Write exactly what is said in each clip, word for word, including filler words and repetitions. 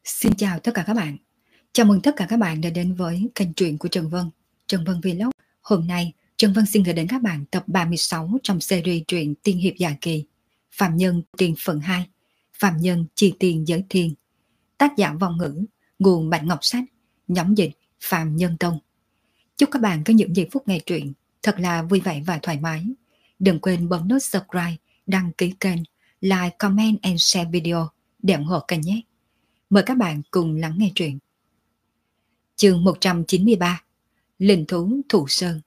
Xin chào tất cả các bạn. Chào mừng tất cả các bạn đã đến với kênh truyện của Trần Vân, Trần Vân Vlog. Hôm nay, Trần Vân xin gửi đến các bạn tập ba mươi sáu trong series truyện Tiên hiệp dạ kỳ, Phạm Nhân Tiền phần hai, Phạm Nhân Chi tiền giới thiên. Tác giả Vong Ngữ, nguồn Bạch Ngọc Sách, nhóm dịch Phạm Nhân Tông. Chúc các bạn có những giây phút nghe truyện thật là vui vẻ và thoải mái. Đừng quên bấm nút subscribe, đăng ký kênh, like, comment and share video để ủng hộ kênh nhé. Mời các bạn cùng lắng nghe truyện. Chương một trăm chín mươi ba, Linh thú Thụ Sơn.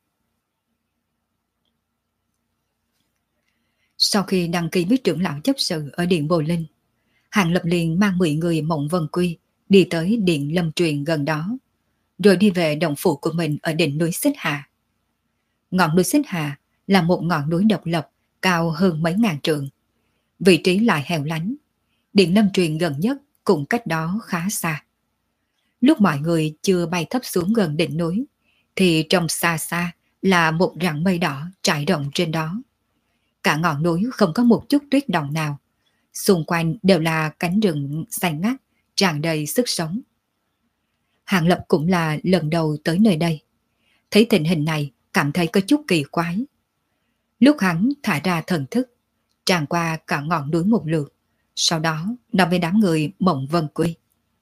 Sau khi đăng ký với trưởng lão chấp sự ở Điện Bồ Linh, Hàng Lập liền mang mười người Mộng Vân Quy đi tới Điện Lâm Truyền gần đó, rồi đi về động phủ của mình ở đỉnh núi Xích Hà. Ngọn núi Xích Hà là một ngọn núi độc lập cao hơn mấy ngàn trượng, vị trí lại hẻo lánh. Điện Lâm Truyền gần nhất cũng cách đó khá xa. Lúc mọi người chưa bay thấp xuống gần đỉnh núi, thì trong xa xa là một rặng mây đỏ trải rộng trên đó. Cả ngọn núi không có một chút tuyết động nào. Xung quanh đều là cánh rừng xanh ngắt, tràn đầy sức sống. Hàng Lập cũng là lần đầu tới nơi đây. Thấy tình hình này, cảm thấy có chút kỳ quái. Lúc hắn thả ra thần thức, tràn qua cả ngọn núi một lượt, sau đó nói với đám người Mộng Vân Quy.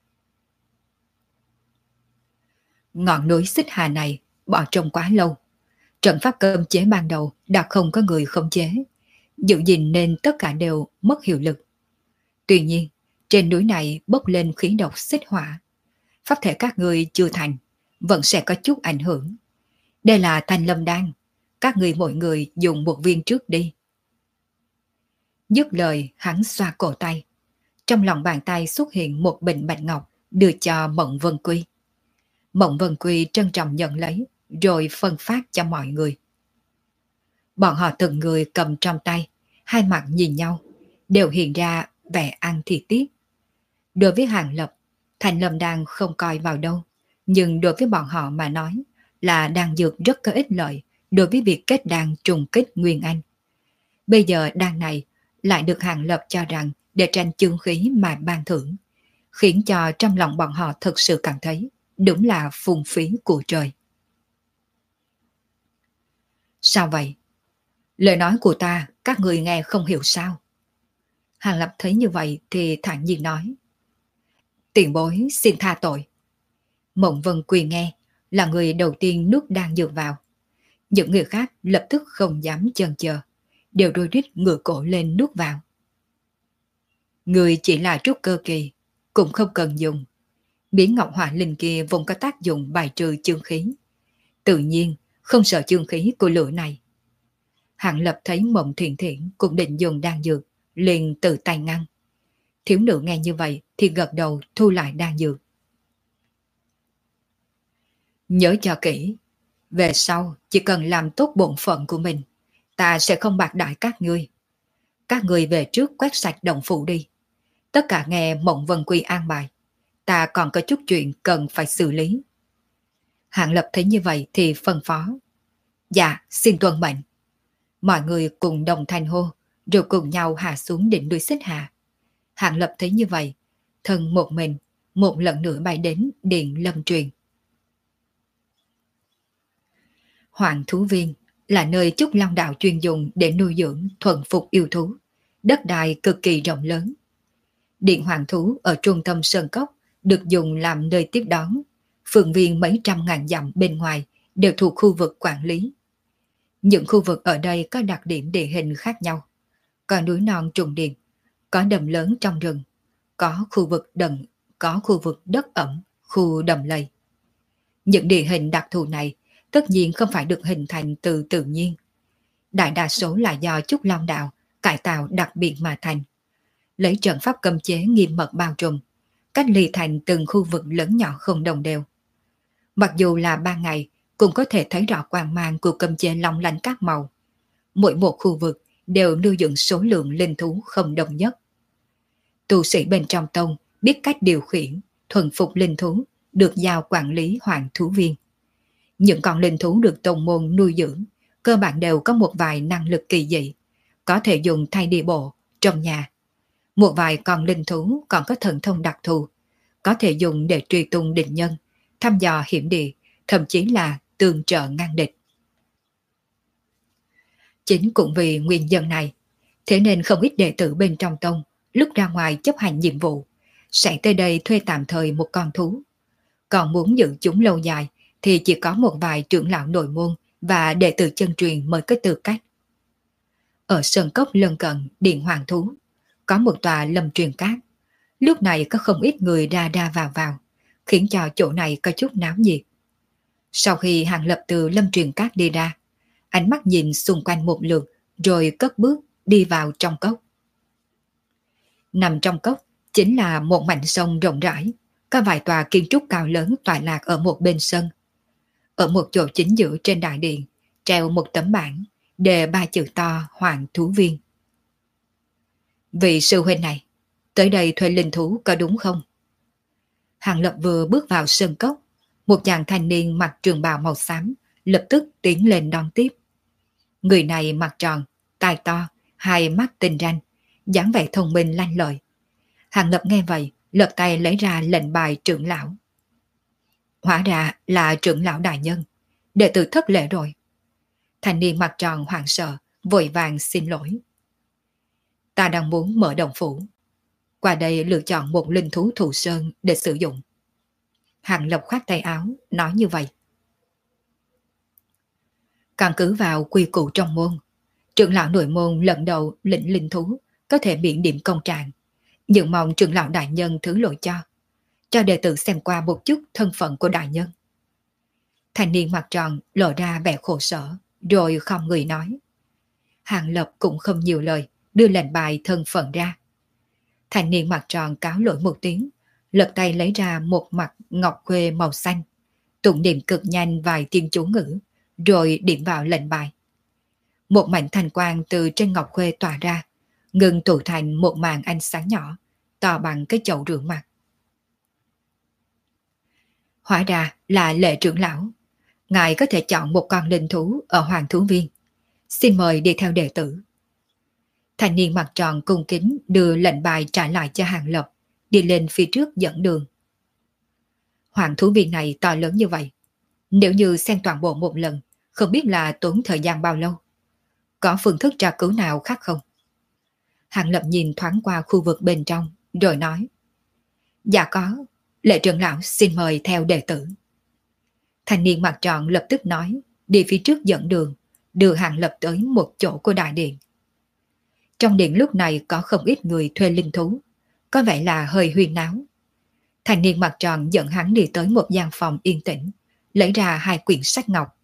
Ngọn núi Xích Hà này bỏ trông quá lâu. Trận pháp cấm chế ban đầu đã không có người khống chế, giữ gìn nên tất cả đều mất hiệu lực. Tuy nhiên, trên núi này bốc lên khí độc xích hỏa. Pháp thể các người chưa thành, vẫn sẽ có chút ảnh hưởng. Đây là Thanh Lâm Đan, các người mỗi người dùng một viên trước đi. Dứt lời, hắn xoa cổ tay. Trong lòng bàn tay xuất hiện một bình bạch ngọc đưa cho Mộng Vân Quy. Mộng Vân Quy trân trọng nhận lấy, rồi phân phát cho mọi người. Bọn họ từng người cầm trong tay, hai mặt nhìn nhau, đều hiện ra vẻ ăn thì tiếc. Đối với Hàng Lập, Thanh Lâm Đan không coi vào đâu, nhưng đối với bọn họ mà nói là đan dược rất có ích lợi đối với việc kết đan trùng kích Nguyên Anh. Bây giờ đan này lại được Hàng Lập cho rằng để tranh chương khí mà ban thưởng, khiến cho trong lòng bọn họ thực sự cảm thấy đúng là phung phí của trời. Sao vậy? Lời nói của ta các người nghe không hiểu sao? Hàng Lập thấy như vậy thì thản nhiên nói. Tiền bối xin tha tội. Mộng Vân Quy nghe là người đầu tiên nuốt đan dược vào. Những người khác lập tức không dám chần chờ, đều đôi rít ngửa cổ lên nuốt vào. Người chỉ là trúc cơ kỳ, cũng không cần dùng. Miếng ngọc hỏa linh kia vốn có tác dụng bài trừ chương khí, tự nhiên không sợ chương khí của lửa này. Hàng Lập thấy Mộng Thiện Thiện cũng định dùng đan dược, liền tự tay ngăn. Thiếu nữ nghe như vậy thì gật đầu thu lại đan dược. Nhớ cho kỹ, về sau chỉ cần làm tốt bổn phận của mình, ta sẽ không bạc đãi các ngươi. Các ngươi về trước quét sạch động phủ đi. Tất cả nghe Mộng Vân Quy an bài, ta còn có chút chuyện cần phải xử lý. Hàng Lập thấy như vậy thì phân phó. Dạ, xin tuân mệnh. Mọi người cùng đồng thanh hô, rồi cùng nhau hạ xuống đỉnh núi Xích Hà. Hàng Lập thấy như vậy, thân một mình, một lần nữa bay đến Điện Lâm Truyền. Hoàng thú viên là nơi Trúc Long Đạo chuyên dùng để nuôi dưỡng thuần phục yêu thú, đất đai cực kỳ rộng lớn. Điện Hoàng thú ở trung tâm Sơn Cốc được dùng làm nơi tiếp đón, phường viên mấy trăm ngàn dặm bên ngoài đều thuộc khu vực quản lý. Những khu vực ở đây có đặc điểm địa hình khác nhau, có núi non trùng điệp, có đầm lớn trong rừng, có khu vực đầm, có khu vực đất ẩm, khu đầm lầy. Những địa hình đặc thù này tất nhiên không phải được hình thành từ tự nhiên. Đại đa số là do Trúc Long Đạo cải tạo đặc biệt mà thành, lấy trận pháp cấm chế nghiêm mật bao trùm, cách ly thành từng khu vực lớn nhỏ không đồng đều. Mặc dù là ban ngày cũng có thể thấy rõ quang mang của cấm chế long lanh các màu. Mỗi một khu vực đều nuôi dưỡng số lượng linh thú không đồng nhất. Tu sĩ bên trong tông biết cách điều khiển, thuần phục linh thú, được giao quản lý hoàng thú viên. Những con linh thú được tông môn nuôi dưỡng cơ bản đều có một vài năng lực kỳ dị, có thể dùng thay đi bộ trong nhà. Một vài con linh thú còn có thần thông đặc thù, có thể dùng để truy tung địch nhân, thăm dò hiểm địa, thậm chí là tương trợ ngăn địch. Chính cũng vì nguyên nhân này, thế nên không ít đệ tử bên trong tông lúc ra ngoài chấp hành nhiệm vụ sẽ tới đây thuê tạm thời một con thú. Còn muốn giữ chúng lâu dài thì chỉ có một vài trưởng lão nội môn và đệ tử chân truyền mới có tư cách. Ở sơn cốc lân cận Điện Hoàng Thú có một tòa lâm truyền cát. Lúc này có không ít người ra ra vào vào, khiến cho chỗ này có chút náo nhiệt. Sau khi Hàng Lập từ lâm truyền cát đi ra, ánh mắt nhìn xung quanh một lượt rồi cất bước đi vào trong cốc. Nằm trong cốc chính là một mảnh sông rộng rãi, có vài tòa kiến trúc cao lớn tọa lạc ở một bên sân. Ở một chỗ chính giữa trên đại điện treo một tấm bảng đề ba chữ to Hoàng Thú Viên. Vị sư huynh này, tới đây thuê linh thú có đúng không? Hàng Lập vừa bước vào sân cốc, một chàng thanh niên mặc trường bào màu xám lập tức tiến lên đón tiếp. Người này mặt tròn, tai to, hai mắt tinh ranh, dáng vẻ thông minh lanh lợi. Hàng Lập nghe vậy, lật tay lấy ra lệnh bài trưởng lão. Hóa ra là trưởng lão đại nhân, đệ tử thất lễ rồi. Thanh niên mặt tròn hoảng sợ, vội vàng xin lỗi. Ta đang muốn mở động phủ, qua đây lựa chọn một linh thú thù sơn để sử dụng. Hàng Lập khoát tay áo, nói như vậy. Căn cứ vào quy củ trong môn, trưởng lão nội môn lần đầu lĩnh linh thú có thể miễn điểm công trạng, nhưng mong trưởng lão đại nhân thứ lỗi cho, cho đệ tử xem qua một chút thân phận của đại nhân. Thanh niên mặt tròn lộ ra vẻ khổ sở, rồi không người nói. Hàng Lập cũng không nhiều lời, đưa lệnh bài thân phận ra. Thanh niên mặt tròn cáo lỗi một tiếng, lật tay lấy ra một mặt ngọc khuê màu xanh, tụng niệm cực nhanh vài tiếng chú ngữ, rồi điểm vào lệnh bài. Một mảnh thanh quang từ trên ngọc khuê tỏa ra, ngừng tụ thành một màn ánh sáng nhỏ, to bằng cái chậu rửa mặt. Hóa ra là Lệ trưởng lão, ngài có thể chọn một con linh thú ở Hoàng Thú Viên. Xin mời đi theo đệ tử. Thanh niên mặt tròn cung kính đưa lệnh bài trả lại cho Hàng Lập, đi lên phía trước dẫn đường. Hoàng Thú Viên này to lớn như vậy, nếu như xem toàn bộ một lần, không biết là tốn thời gian bao lâu. Có phương thức tra cứu nào khác không? Hàng Lập nhìn thoáng qua khu vực bên trong, rồi nói. Dạ có, Lệ trưởng lão xin mời theo đệ tử. Thanh niên mặt tròn lập tức nói, đi phía trước dẫn đường, đưa Hàng Lập tới một chỗ của đại điện. Trong điện lúc này có không ít người thuê linh thú, có vẻ là hơi huyên náo. Thanh niên mặt tròn dẫn hắn đi tới một gian phòng yên tĩnh, lấy ra hai quyển sách ngọc.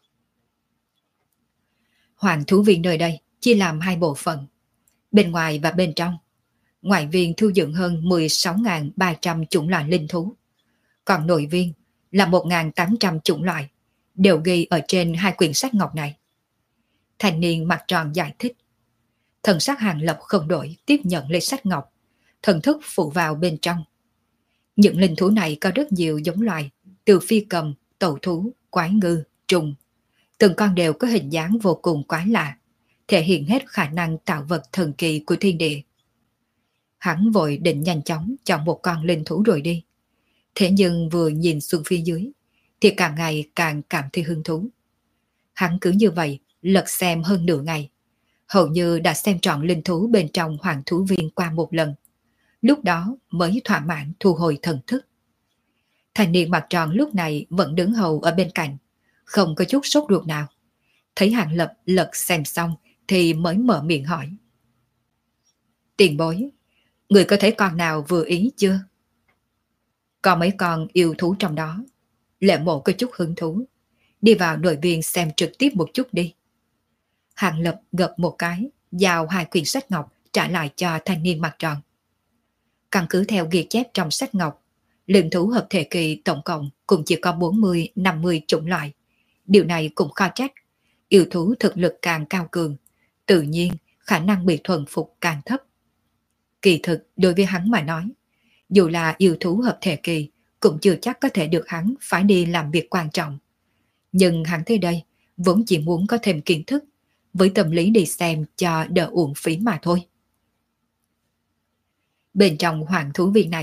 Hoàng Thú Viên nơi đây chia làm hai bộ phận, bên ngoài và bên trong. Ngoại viên thu dưỡng hơn mười sáu nghìn ba trăm chủng loại linh thú, còn nội viên là một nghìn tám trăm chủng loại, đều ghi ở trên hai quyển sách ngọc này. Thanh niên mặt tròn giải thích. Thần sắc Hàng Lập không đổi, tiếp nhận lấy sách ngọc, thần thức phụ vào bên trong. Những linh thú này có rất nhiều giống loài, từ phi cầm, tẩu thú, quái ngư, trùng. Từng con đều có hình dáng vô cùng quái lạ, thể hiện hết khả năng tạo vật thần kỳ của thiên địa. Hắn vội định nhanh chóng chọn một con linh thú rồi đi. Thế nhưng vừa nhìn xuống phía dưới, thì càng ngày càng cảm thấy hứng thú. Hắn cứ như vậy, lật xem hơn nửa ngày. Hầu như đã xem trọn linh thú bên trong Hoàng Thú Viên qua một lần. Lúc đó mới thỏa mãn thu hồi thần thức. Thanh niên mặt tròn lúc này vẫn đứng hầu ở bên cạnh, không có chút sốt ruột nào. Thấy Hàng Lập lật xem xong thì mới mở miệng hỏi. Tiền bối, người có thấy con nào vừa ý chưa? Có mấy con yêu thú trong đó. Lệ Mộ có chút hứng thú, đi vào nội viên xem trực tiếp một chút đi. Hàng Lập gật một cái, giao hai quyển sách ngọc trả lại cho thanh niên mặt tròn. Căn cứ theo ghi chép trong sách ngọc, linh thú hợp thể kỳ tổng cộng cũng chỉ có bốn mươi năm mươi chủng loại. Điều này cũng khó trách, yêu thú thực lực càng cao cường, tự nhiên khả năng bị thuần phục càng thấp. Kỳ thực đối với hắn mà nói, dù là yêu thú hợp thể kỳ cũng chưa chắc có thể được hắn phải đi làm việc quan trọng. Nhưng hắn tới đây vốn chỉ muốn có thêm kiến thức, với tâm lý đi xem cho đỡ uổng phí mà thôi. Bên trong Hoàng Thú Viên này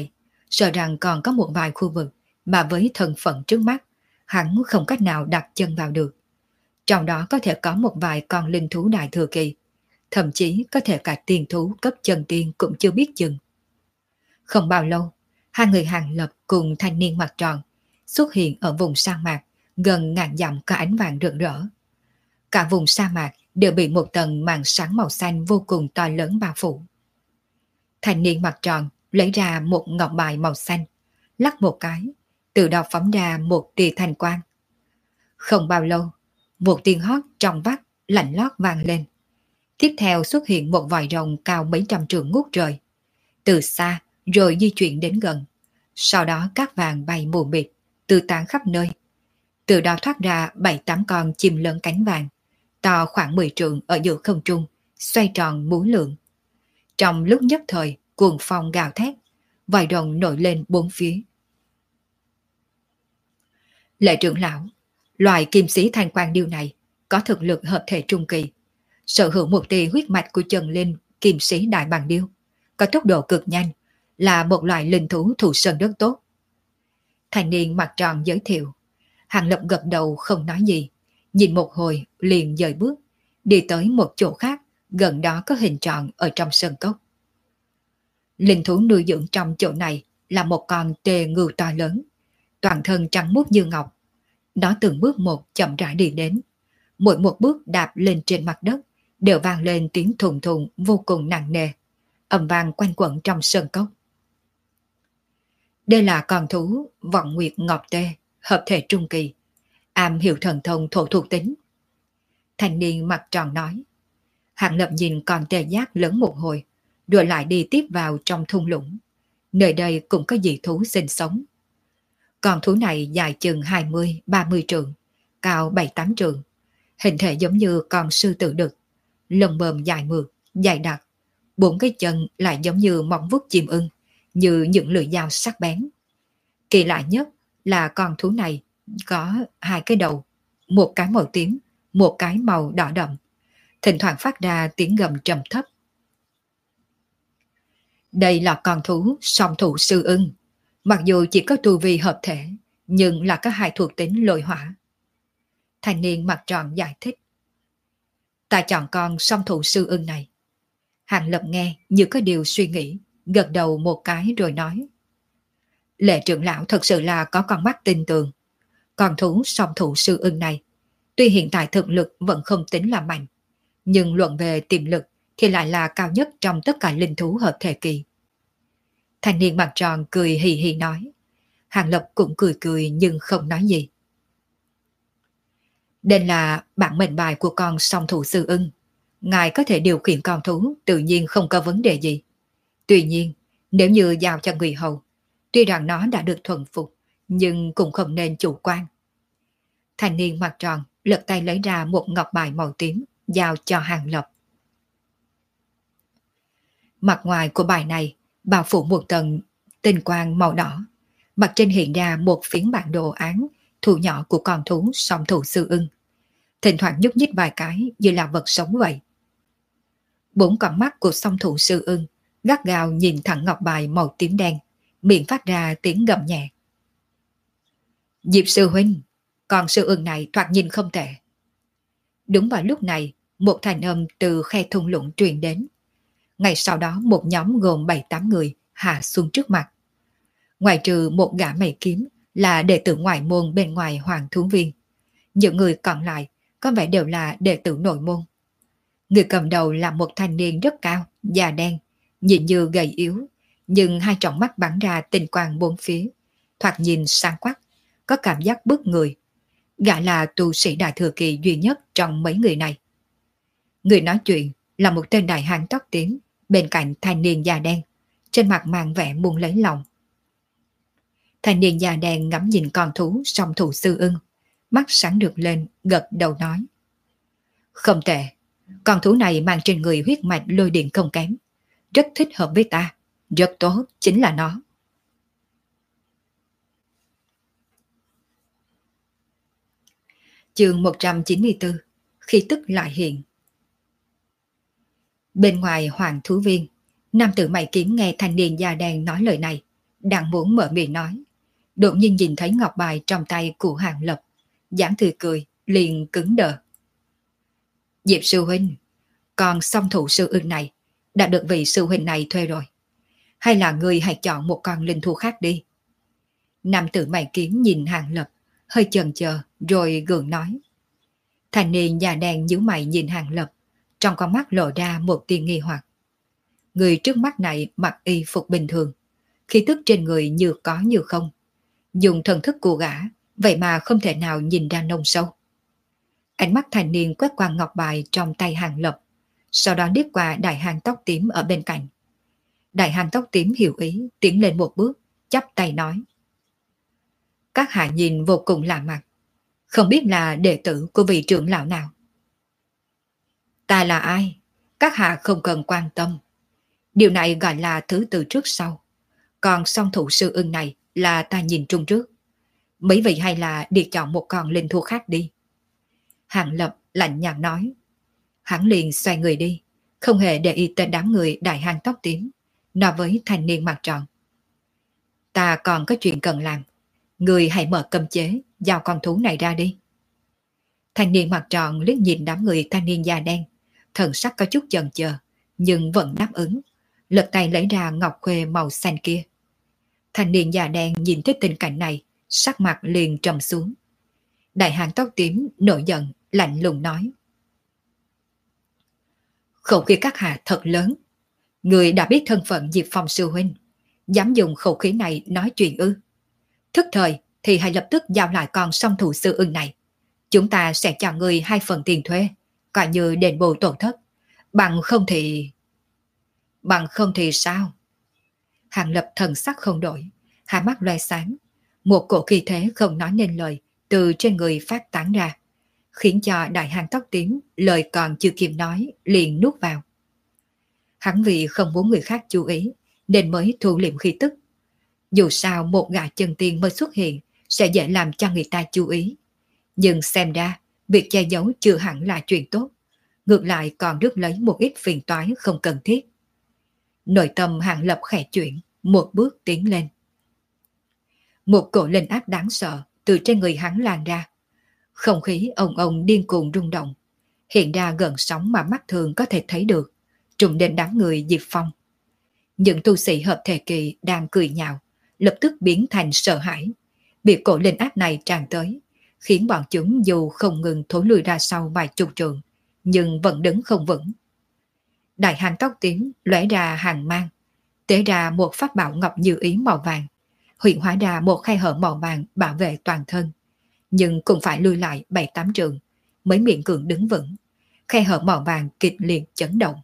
sợ rằng còn có một vài khu vực mà với thân phận trước mắt, hắn không cách nào đặt chân vào được. Trong đó có thể có một vài con linh thú đại thừa kỳ, thậm chí có thể cả tiền thú cấp chân tiên cũng chưa biết chừng. Không bao lâu, hai người Hàng Lập cùng thanh niên mặt tròn xuất hiện ở vùng sa mạc gần ngàn dặm có ánh vàng rực rỡ. Cả vùng sa mạc đều bị một tầng màn sáng màu xanh vô cùng to lớn bao phủ. Thanh niên mặt tròn lấy ra một ngọc bài màu xanh, lắc một cái, từ đó phóng ra một tia thanh quang. Không bao lâu, một tiếng hót trong vắt lạnh lót vang lên. Tiếp theo xuất hiện một vòi rồng cao mấy trăm trượng ngút trời. Từ xa rồi di chuyển đến gần. Sau đó cát vàng bay mù mịt, tứ tán khắp nơi. Từ đó thoát ra bảy tám con chim lớn cánh vàng, to khoảng mười trượng ở giữa không trung, xoay tròn múa lượn. Trong lúc nhất thời, cuồng phong gào thét, vòi rồng nổi lên bốn phía. Lệ trưởng lão, loài kim sĩ thanh quang điêu này có thực lực hợp thể trung kỳ, sở hữu một tia huyết mạch của Trần Linh kim sĩ đại bàng điêu, có tốc độ cực nhanh, là một loại linh thú thụ sơn rất tốt. Thanh niên mặt tròn giới thiệu. Hàng Lập gật đầu không nói gì, nhìn một hồi liền dời bước, đi tới một chỗ khác, gần đó có hình tròn ở trong sơn cốc. Linh thú nuôi dưỡng trong chỗ này là một con tê ngưu to lớn, toàn thân trắng muốt như ngọc. Nó từng bước một chậm rãi đi đến, mỗi một bước đạp lên trên mặt đất đều vang lên tiếng thùng thùng vô cùng nặng nề, ầm vang quanh quẩn trong sơn cốc. Đây là con thú Vọng Nguyệt Ngọc Tê, hợp thể trung kỳ, am hiểu thần thông thổ thuộc tính. Thanh niên mặt tròn nói. Hàng Lập nhìn con tê giác lớn một hồi, rồi lại đi tiếp vào trong thung lũng. Nơi đây cũng có dị thú sinh sống. Con thú này dài chừng hai mươi ba mươi trượng, cao bảy tám trượng, hình thể giống như con sư tử đực, lông bờm dài mượt, dài đặc, bốn cái chân lại giống như móng vuốt chim ưng, như những lưỡi dao sắc bén. Kỳ lạ nhất là con thú này có hai cái đầu, một cái màu tím, một cái màu đỏ đậm, thỉnh thoảng phát ra tiếng gầm trầm thấp. Đây là con thú song thủ sư ưng, mặc dù chỉ có tu vi hợp thể, nhưng là có hai thuộc tính lôi hỏa. Thanh niên mặt tròn giải thích. Ta chọn con song thủ sư ưng này. Hàng Lập nghe như có điều suy nghĩ, gật đầu một cái rồi nói. Lệ trưởng lão thật sự là có con mắt tin tưởng. Con thú song thủ sư ưng này, tuy hiện tại thực lực vẫn không tính là mạnh, nhưng luận về tiềm lực thì lại là cao nhất trong tất cả linh thú hợp thể kỳ. Thanh niên mặt tròn cười hì hì nói. Hàng Lập cũng cười cười nhưng không nói gì. Đây là bản mệnh bài của con song thủ sư ưng. Ngài có thể điều khiển con thú tự nhiên không có vấn đề gì. Tuy nhiên, nếu như giao cho người hầu, tuy rằng nó đã được thuần phục, nhưng cũng không nên chủ quan. Thanh niên mặt tròn lật tay lấy ra một ngọc bài màu tím, giao cho Hàng Lập. Mặt ngoài của bài này bao phủ một tầng tinh quang màu đỏ, mặt trên hiện ra một phiến bản đồ án thu nhỏ của con thú song thủ sư ưng, thỉnh thoảng nhúc nhích vài cái như là vật sống vậy. Bốn con mắt của song thủ sư ưng gắt gao nhìn thẳng ngọc bài màu tím đen, miệng phát ra tiếng gầm nhẹ. Diệp sư huynh, con sư ưng này thoạt nhìn không tệ. Đúng vào lúc này, một thanh âm từ khe thung lũng truyền đến. Ngay sau đó một nhóm gồm bảy tám người hạ xuống trước mặt. Ngoài trừ một gã mày kiếm là đệ tử ngoại môn bên ngoài Hoàng Thú Viên, những người còn lại có vẻ đều là đệ tử nội môn. Người cầm đầu là một thanh niên rất cao, da đen, nhìn như gầy yếu, nhưng hai tròng mắt bắn ra tinh quang bốn phía, thoạt nhìn sáng quắc, có cảm giác bức người. Gã là tu sĩ đại thừa kỳ duy nhất trong mấy người này. Người nói chuyện là một tên đại hán tóc tím, bên cạnh thanh niên da đen, trên mặt mang vẻ muốn lấy lòng. Thanh niên da đen ngắm nhìn con thú song thủ sư ưng, mắt sáng được lên, gật đầu nói. Không tệ, con thú này mang trên người huyết mạch lôi điện không kém, rất thích hợp với ta, rất tốt, chính là nó. Chương một trăm chín mươi tư, khi tức lại hiện. Bên ngoài Hoàng Thú Viên, nam tử mày kiếm nghe thanh niên da đen nói lời này, Đang muốn mở miệng nói, đột nhiên nhìn thấy ngọc bài trong tay của Hàng Lập, dáng tươi cười liền cứng đờ. Diệp sư huynh, còn song thủ sư ưng này đã được vị sư huynh này thuê rồi, hay là người hãy chọn một con linh thú khác đi? Nam tử mày kiếm nhìn Hàng Lập, hơi chần chờ rồi gượng nói. Thanh niên già đen nhíu mày nhìn Hàng Lập, trong con mắt lộ ra một tia nghi hoặc. Người trước mắt này mặc y phục bình thường, khí tức trên người như có như không. Dùng thần thức của gã, vậy mà không thể nào nhìn ra nông sâu. Ánh mắt thanh niên quét qua ngọc bài trong tay Hàng Lập, sau đó liếc qua đại hán tóc tím ở bên cạnh. Đại hán tóc tím hiểu ý, tiến lên một bước, chắp tay nói. Các hạ nhìn vô cùng lạ mặt, không biết là đệ tử của vị trưởng lão nào. Ta là ai? Các hạ không cần quan tâm. Điều này gọi là thứ tự trước sau. Còn song thủ sư ưng này là ta nhìn trung trước. Mấy vị hay là đi chọn một con linh thú khác đi. Hàng Lập lạnh nhạt nói. Hắn liền xoay người đi, không hề để ý tới đám người đại hán tóc tím, nói với thanh niên mặt tròn. Ta còn có chuyện cần làm. Người hãy mở cấm chế, giao con thú này ra đi. Thanh niên mặt tròn liếc nhìn đám người thanh niên da đen, thần sắc có chút chần chờ, nhưng vẫn đáp ứng, lật tay lấy ra ngọc khuê màu xanh kia. Thanh niên da đen nhìn thấy tình cảnh này, sắc mặt liền trầm xuống. Đại hán tóc tím nổi giận, lạnh lùng nói. Khẩu khí các hạ thật lớn. Người đã biết thân phận Diệp Phong sư huynh, dám dùng khẩu khí này nói chuyện ư? Thức thời thì hãy lập tức giao lại con song thủ sư ưng này. Chúng ta sẽ cho người hai phần tiền thuê, coi như đền bù tổn thất. Bằng không thì... Bằng không thì sao? Hàng Lập thần sắc không đổi, hai mắt loe sáng. Một cổ khí thế không nói nên lời từ trên người phát tán ra, khiến cho đại hán tóc tím lời còn chưa kịp nói liền nuốt vào. Hắn vì không muốn người khác chú ý nên mới thu liệm khí tức. Dù sao một gã chân tiên mới xuất hiện sẽ dễ làm cho người ta chú ý. Nhưng xem ra việc che giấu chưa hẳn là chuyện tốt, ngược lại còn rước lấy một ít phiền toái không cần thiết. Nội tâm Hàng Lập khẽ chuyển, một bước tiến lên. Một cổ linh áp đáng sợ từ trên người hắn lan ra. Không khí ồng ồng điên cuồng rung động, hiện ra gần sóng mà mắt thường có thể thấy được, trùng đến đám người Diệp Phong. Những tu sĩ hợp thể kỳ đang cười nhạo, lập tức biến thành sợ hãi. Bị cổ linh áp này tràn tới, khiến bọn chúng dù không ngừng thối lùi ra sau vài chục trượng, nhưng vẫn đứng không vững. Đại hán tóc tím lóe ra hàng mang, tế ra một pháp bảo ngọc như ý màu vàng, huyện hóa ra một khe hở màu vàng bảo vệ toàn thân, nhưng cũng phải lùi lại bảy tám trượng mới miễn cưỡng đứng vững. Khe hở màu vàng kịch liệt chấn động.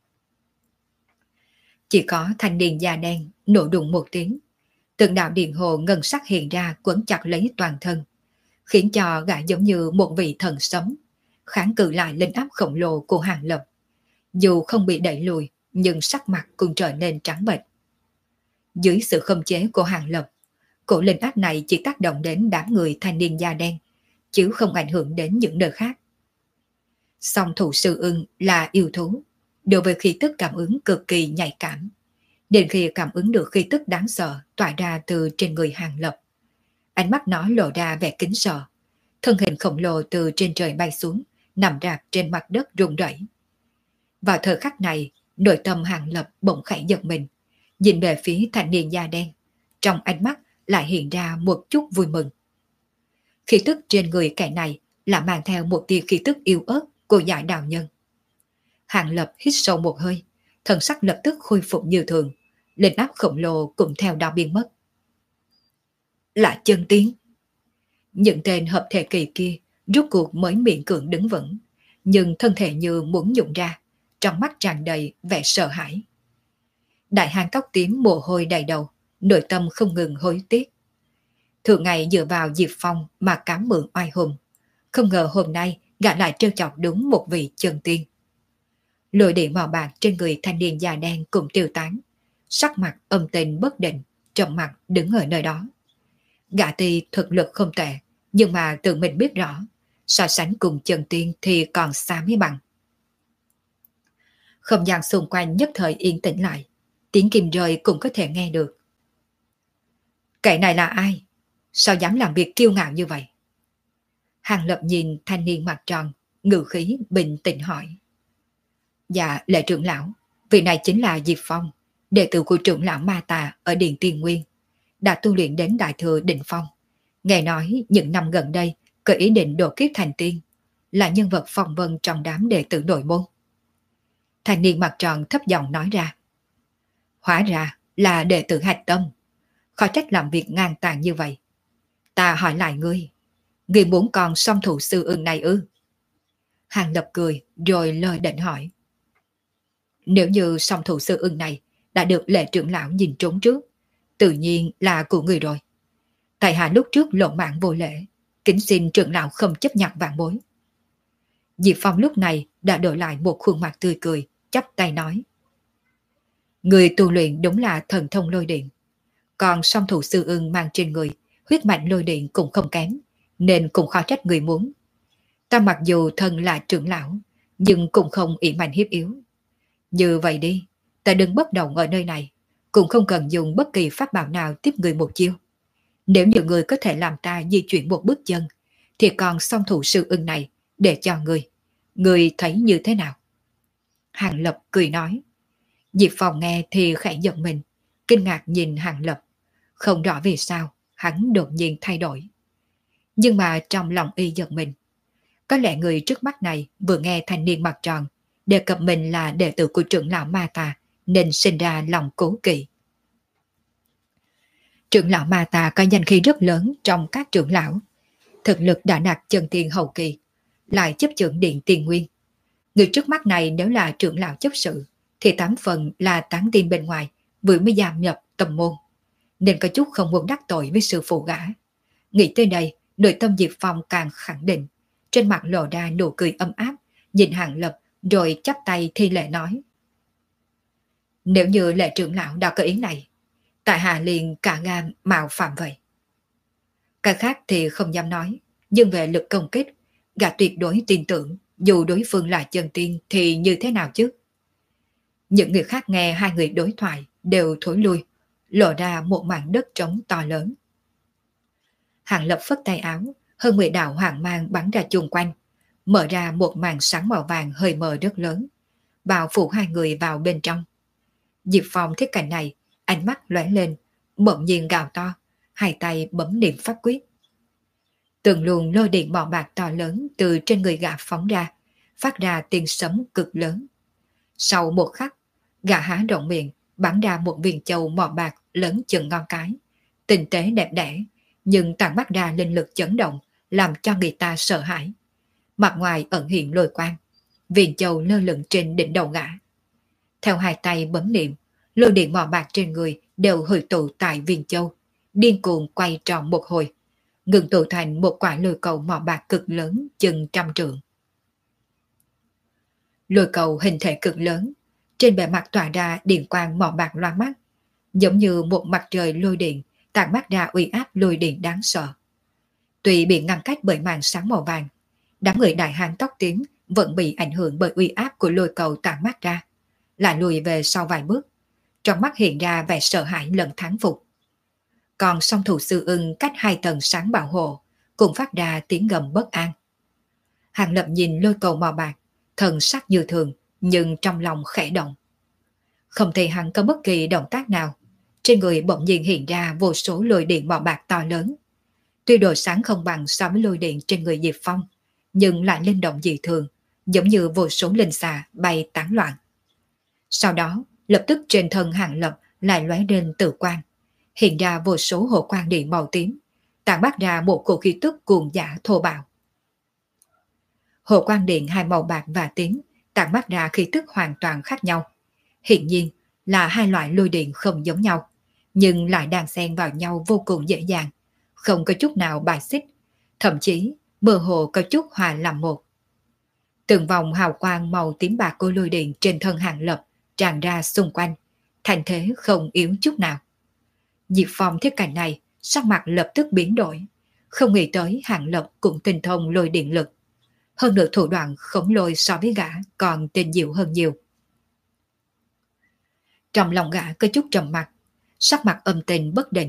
Chỉ có thanh niên da đen nổ đùng một tiếng, từng đạo điện hồ ngân sắc hiện ra quấn chặt lấy toàn thân, khiến cho gã giống như một vị thần sống, kháng cự lại linh áp khổng lồ của Hàng Lập. Dù không bị đẩy lùi, nhưng sắc mặt cũng trở nên trắng bệch. Dưới sự khống chế của Hàng Lập, cổ linh áp này chỉ tác động đến đám người thanh niên da đen, chứ không ảnh hưởng đến những nơi khác. Song thủ sư ưng là yêu thú, đối với khí tức cảm ứng cực kỳ nhạy cảm. Đến khi cảm ứng được khí tức đáng sợ tỏa ra từ trên người Hàng Lập, ánh mắt nó lộ ra vẻ kính sợ, thân hình khổng lồ từ trên trời bay xuống, nằm rạp trên mặt đất rung rẩy. Vào thời khắc này, nội tâm Hàng Lập bỗng khẽ giật mình, nhìn về phía thanh niên da đen, trong ánh mắt lại hiện ra một chút vui mừng. Khí tức trên người kẻ này là mang theo một tia khí tức yếu ớt của giải đạo nhân. Hàng Lập hít sâu một hơi, thần sắc lập tức khôi phục như thường, linh áp khổng lồ cũng theo đó biến mất. Là chân tiến. Những tên hợp thể kỳ kia rút cuộc mới miễn cưỡng đứng vững, nhưng thân thể như muốn nhũn ra, trong mắt tràn đầy vẻ sợ hãi. Đại hán tóc tím mồ hôi đầy đầu, nội tâm không ngừng hối tiếc. Thường ngày dựa vào Diệp Phong mà cám mượn oai hùng, không ngờ hôm nay gã lại trêu chọc đúng một vị chân tiên. Lôi điện màu bạc trên người thanh niên da đen cũng tiêu tán, sắc mặt âm tình bất định, trầm mặt đứng ở nơi đó. Gã tuy thực lực không tệ, nhưng mà tự mình biết rõ, so sánh cùng chân tiên thì còn xa mới bằng. Không gian xung quanh nhất thời yên tĩnh lại, tiếng kim rơi cũng có thể nghe được. Kẻ này là ai? Sao dám làm việc kiêu ngạo như vậy? Hàng Lập nhìn thanh niên mặt tròn, ngữ khí bình tĩnh hỏi. Dạ, lệ trưởng lão, vị này chính là Diệp Phong, đệ tử của trưởng lão Ma Tà ở Điện Tiên Nguyên, đã tu luyện đến Đại Thừa Đỉnh Phong. Nghe nói những năm gần đây có ý định độ kiếp thành tiên, là nhân vật phong vân trong đám đệ tử nội môn. Thanh niên mặt tròn thấp giọng nói ra. Hóa ra là đệ tử hạch tâm, khó trách làm việc ngang tàn như vậy. Ta hỏi lại ngươi, ngươi muốn còn song thủ sư ưng này ư? Hàng Lập cười rồi lời định hỏi. Nếu như song thủ sư ưng này đã được lệ trưởng lão nhìn trốn trước, tự nhiên là của người rồi. Tại hạ lúc trước lộn mạng vô lễ, kính xin trưởng lão không chấp nhận vạn bối. Diệp Phong lúc này đã đổi lại một khuôn mặt tươi cười, chắp tay nói. Người tu luyện đúng là thần thông lôi điện, còn song thủ sư ưng mang trên người huyết mạch lôi điện cũng không kém, nên cũng khó trách người muốn. Ta mặc dù thân là trưởng lão, nhưng cũng không ỷ mạnh hiếp yếu. Như vậy đi, ta đừng bất động ở nơi này, cũng không cần dùng bất kỳ pháp bảo nào tiếp người một chiêu. Nếu như người có thể làm ta di chuyển một bước chân, thì còn song thủ sư ưng này để cho người. Người thấy như thế nào? Hàng Lập cười nói. Diệp Phong nghe thì khẽ giật mình, kinh ngạc nhìn Hàng Lập. Không rõ vì sao, hắn đột nhiên thay đổi. Nhưng mà trong lòng y giật mình. Có lẽ người trước mắt này vừa nghe thanh niên mặt tròn đề cập mình là đệ tử của trưởng lão Ma Tà, nên sinh ra lòng cố kỵ. Trưởng lão Ma Tà có danh khí rất lớn trong các trưởng lão. Thực lực đã đạt chân tiên hậu kỳ, lại chấp trưởng Điện Tiên Nguyên. Người trước mắt này nếu là trưởng lão chấp sự, thì tám phần là tán tiên bên ngoài, vừa mới giảm nhập tầm môn. Nên có chút không muốn đắc tội với sư phụ gã. Nghĩ tới đây, nội tâm Diệp Phong càng khẳng định, trên mặt lộ ra nụ cười ấm áp, nhìn Hàng Lập rồi chắp tay thi lễ nói. Nếu như lệ trưởng lão đã có ý này, tại hạ liền cả gan mạo phạm vậy. Cái khác thì không dám nói, nhưng về lực công kích, gã tuyệt đối tin tưởng, dù đối phương là chân tiên thì như thế nào chứ. Những người khác nghe hai người đối thoại đều thối lui, lộ ra một mảng đất trống to lớn. Hàng Lập phất tay áo, hơn mười đạo hoàng mang bắn ra chung quanh, mở ra một màn sáng màu vàng hơi mờ rất lớn, bao phủ hai người vào bên trong. Diệp Phong thấy cảnh này, ánh mắt lóe lên, bỗng nhiên gào to, hai tay bấm niệm pháp quyết. Từng luồng lôi điện màu bạc to lớn từ trên người gã phóng ra, phát ra tiếng sấm cực lớn. Sau một khắc, gã há rộng miệng, bắn ra một viên châu màu bạc lớn chừng ngón cái, tinh tế đẹp đẽ, nhưng tản mắt ra linh lực chấn động, làm cho người ta sợ hãi. Mặt ngoài ẩn hiện lôi quang, viên châu lơ lửng trên đỉnh đầu gã. Theo hai tay bấm niệm, lôi điện màu bạc trên người đều hội tụ tại viên châu, điên cuồng quay tròn một hồi, ngừng tụ thành một quả lôi cầu màu bạc cực lớn chừng trăm trượng. Lôi cầu hình thể cực lớn, trên bề mặt tỏa ra điện quang màu bạc loa mắt, giống như một mặt trời lôi điện, tản mắt ra uy áp lôi điện đáng sợ. Tuy bị ngăn cách bởi màn sáng màu vàng, đám người đại hán tóc tím vẫn bị ảnh hưởng bởi uy áp của lôi cầu tản mắt ra, lại lùi về sau vài bước, trong mắt hiện ra vẻ sợ hãi lẫn thán phục. Còn song thủ sư ưng cách hai tầng sáng bảo hộ cũng phát ra tiếng gầm bất an. Hàng Lập nhìn lôi cầu màu bạc, thần sắc như thường, nhưng trong lòng khẽ động. Không thấy hắn có bất kỳ động tác nào, trên người bỗng nhiên hiện ra vô số lôi điện màu bạc to lớn. Tuy độ sáng không bằng so với lôi điện trên người Diệp Phong, nhưng lại linh động dị thường, giống như vô số linh xà bay tán loạn. Sau đó, lập tức trên thân Hàng Lập lại lóe lên tự quang, hiện ra vô số hồ quang điện màu tím, tản mát ra một cổ khí tức cuồng dã thô bạo. Hồ quang điện hai màu bạc và tím tản mát ra khí tức hoàn toàn khác nhau. Hiện nhiên là hai loại lôi điện không giống nhau, nhưng lại đang xen vào nhau vô cùng dễ dàng, không có chút nào bài xích, thậm chí mơ hồ có chút hòa làm một. Từng vòng hào quang màu tím bạc của lôi điện trên thân Hàng Lập tràn ra xung quanh, thành thế không yếu chút nào. Diệp Phong thấy cảnh này, sắc mặt lập tức biến đổi, không nghĩ tới Hàng Lập cũng tinh thông lôi điện lực. Hơn nữa thủ đoạn khổng lồ so với gã còn tinh diệu hơn nhiều. Trong lòng gã có chút trầm mặc, sắc mặt âm tình bất định,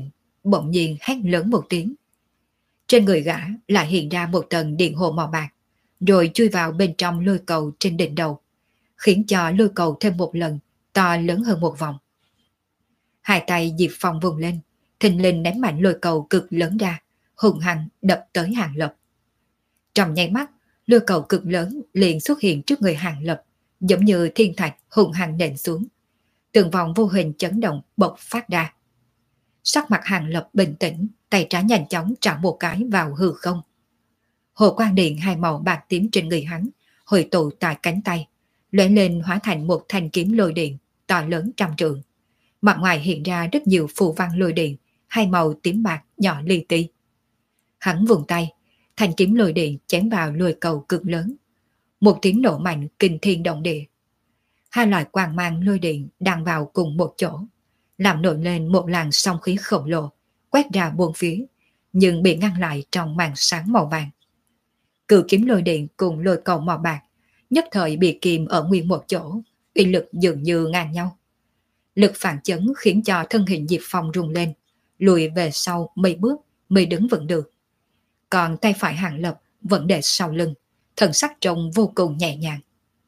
bỗng nhiên hét lớn một tiếng. Trên người gã lại hiện ra một tầng điện hồ màu bạc, rồi chui vào bên trong lôi cầu trên đỉnh đầu, khiến cho lôi cầu thêm một lần to lớn hơn một vòng. Hai tay Diệp Phong vùng lên, thình lình ném mạnh lôi cầu cực lớn ra, hùng hăng đập tới Hàng Lập. Trong nháy mắt, lôi cầu cực lớn liền xuất hiện trước người Hàng Lập, giống như thiên thạch hùng hăng nện xuống. Từng vòng vô hình chấn động bộc phát ra. Sắc mặt Hàng Lập bình tĩnh, tay trái nhanh chóng trả một cái vào hư không. Hồ quang điện hai màu bạc tím trên người hắn hội tụ tại cánh tay, lóe lên hóa thành một thanh kiếm lôi điện to lớn trăm trượng. Mặt ngoài hiện ra rất nhiều phù văn lôi điện, hai màu tím bạc nhỏ li ti. Hắn vùng tay, thanh kiếm lôi điện chém vào lôi cầu cực lớn. Một tiếng nổ mạnh kinh thiên động địa. Hai loại quang mang lôi điện đang vào cùng một chỗ, làm nổi lên một làn sóng khí khổng lồ, quét ra buôn phía, nhưng bị ngăn lại trong màn sáng màu vàng. Cự kiếm lôi điện cùng lôi cầu màu bạc nhất thời bị kìm ở nguyên một chỗ, uy lực dường như ngang nhau. Lực phản chấn khiến cho thân hình Diệp Phong rung lên, lùi về sau mấy bước mới đứng vững được. Còn tay phải Hàng Lập vẫn để sau lưng, thần sắc trông vô cùng nhẹ nhàng.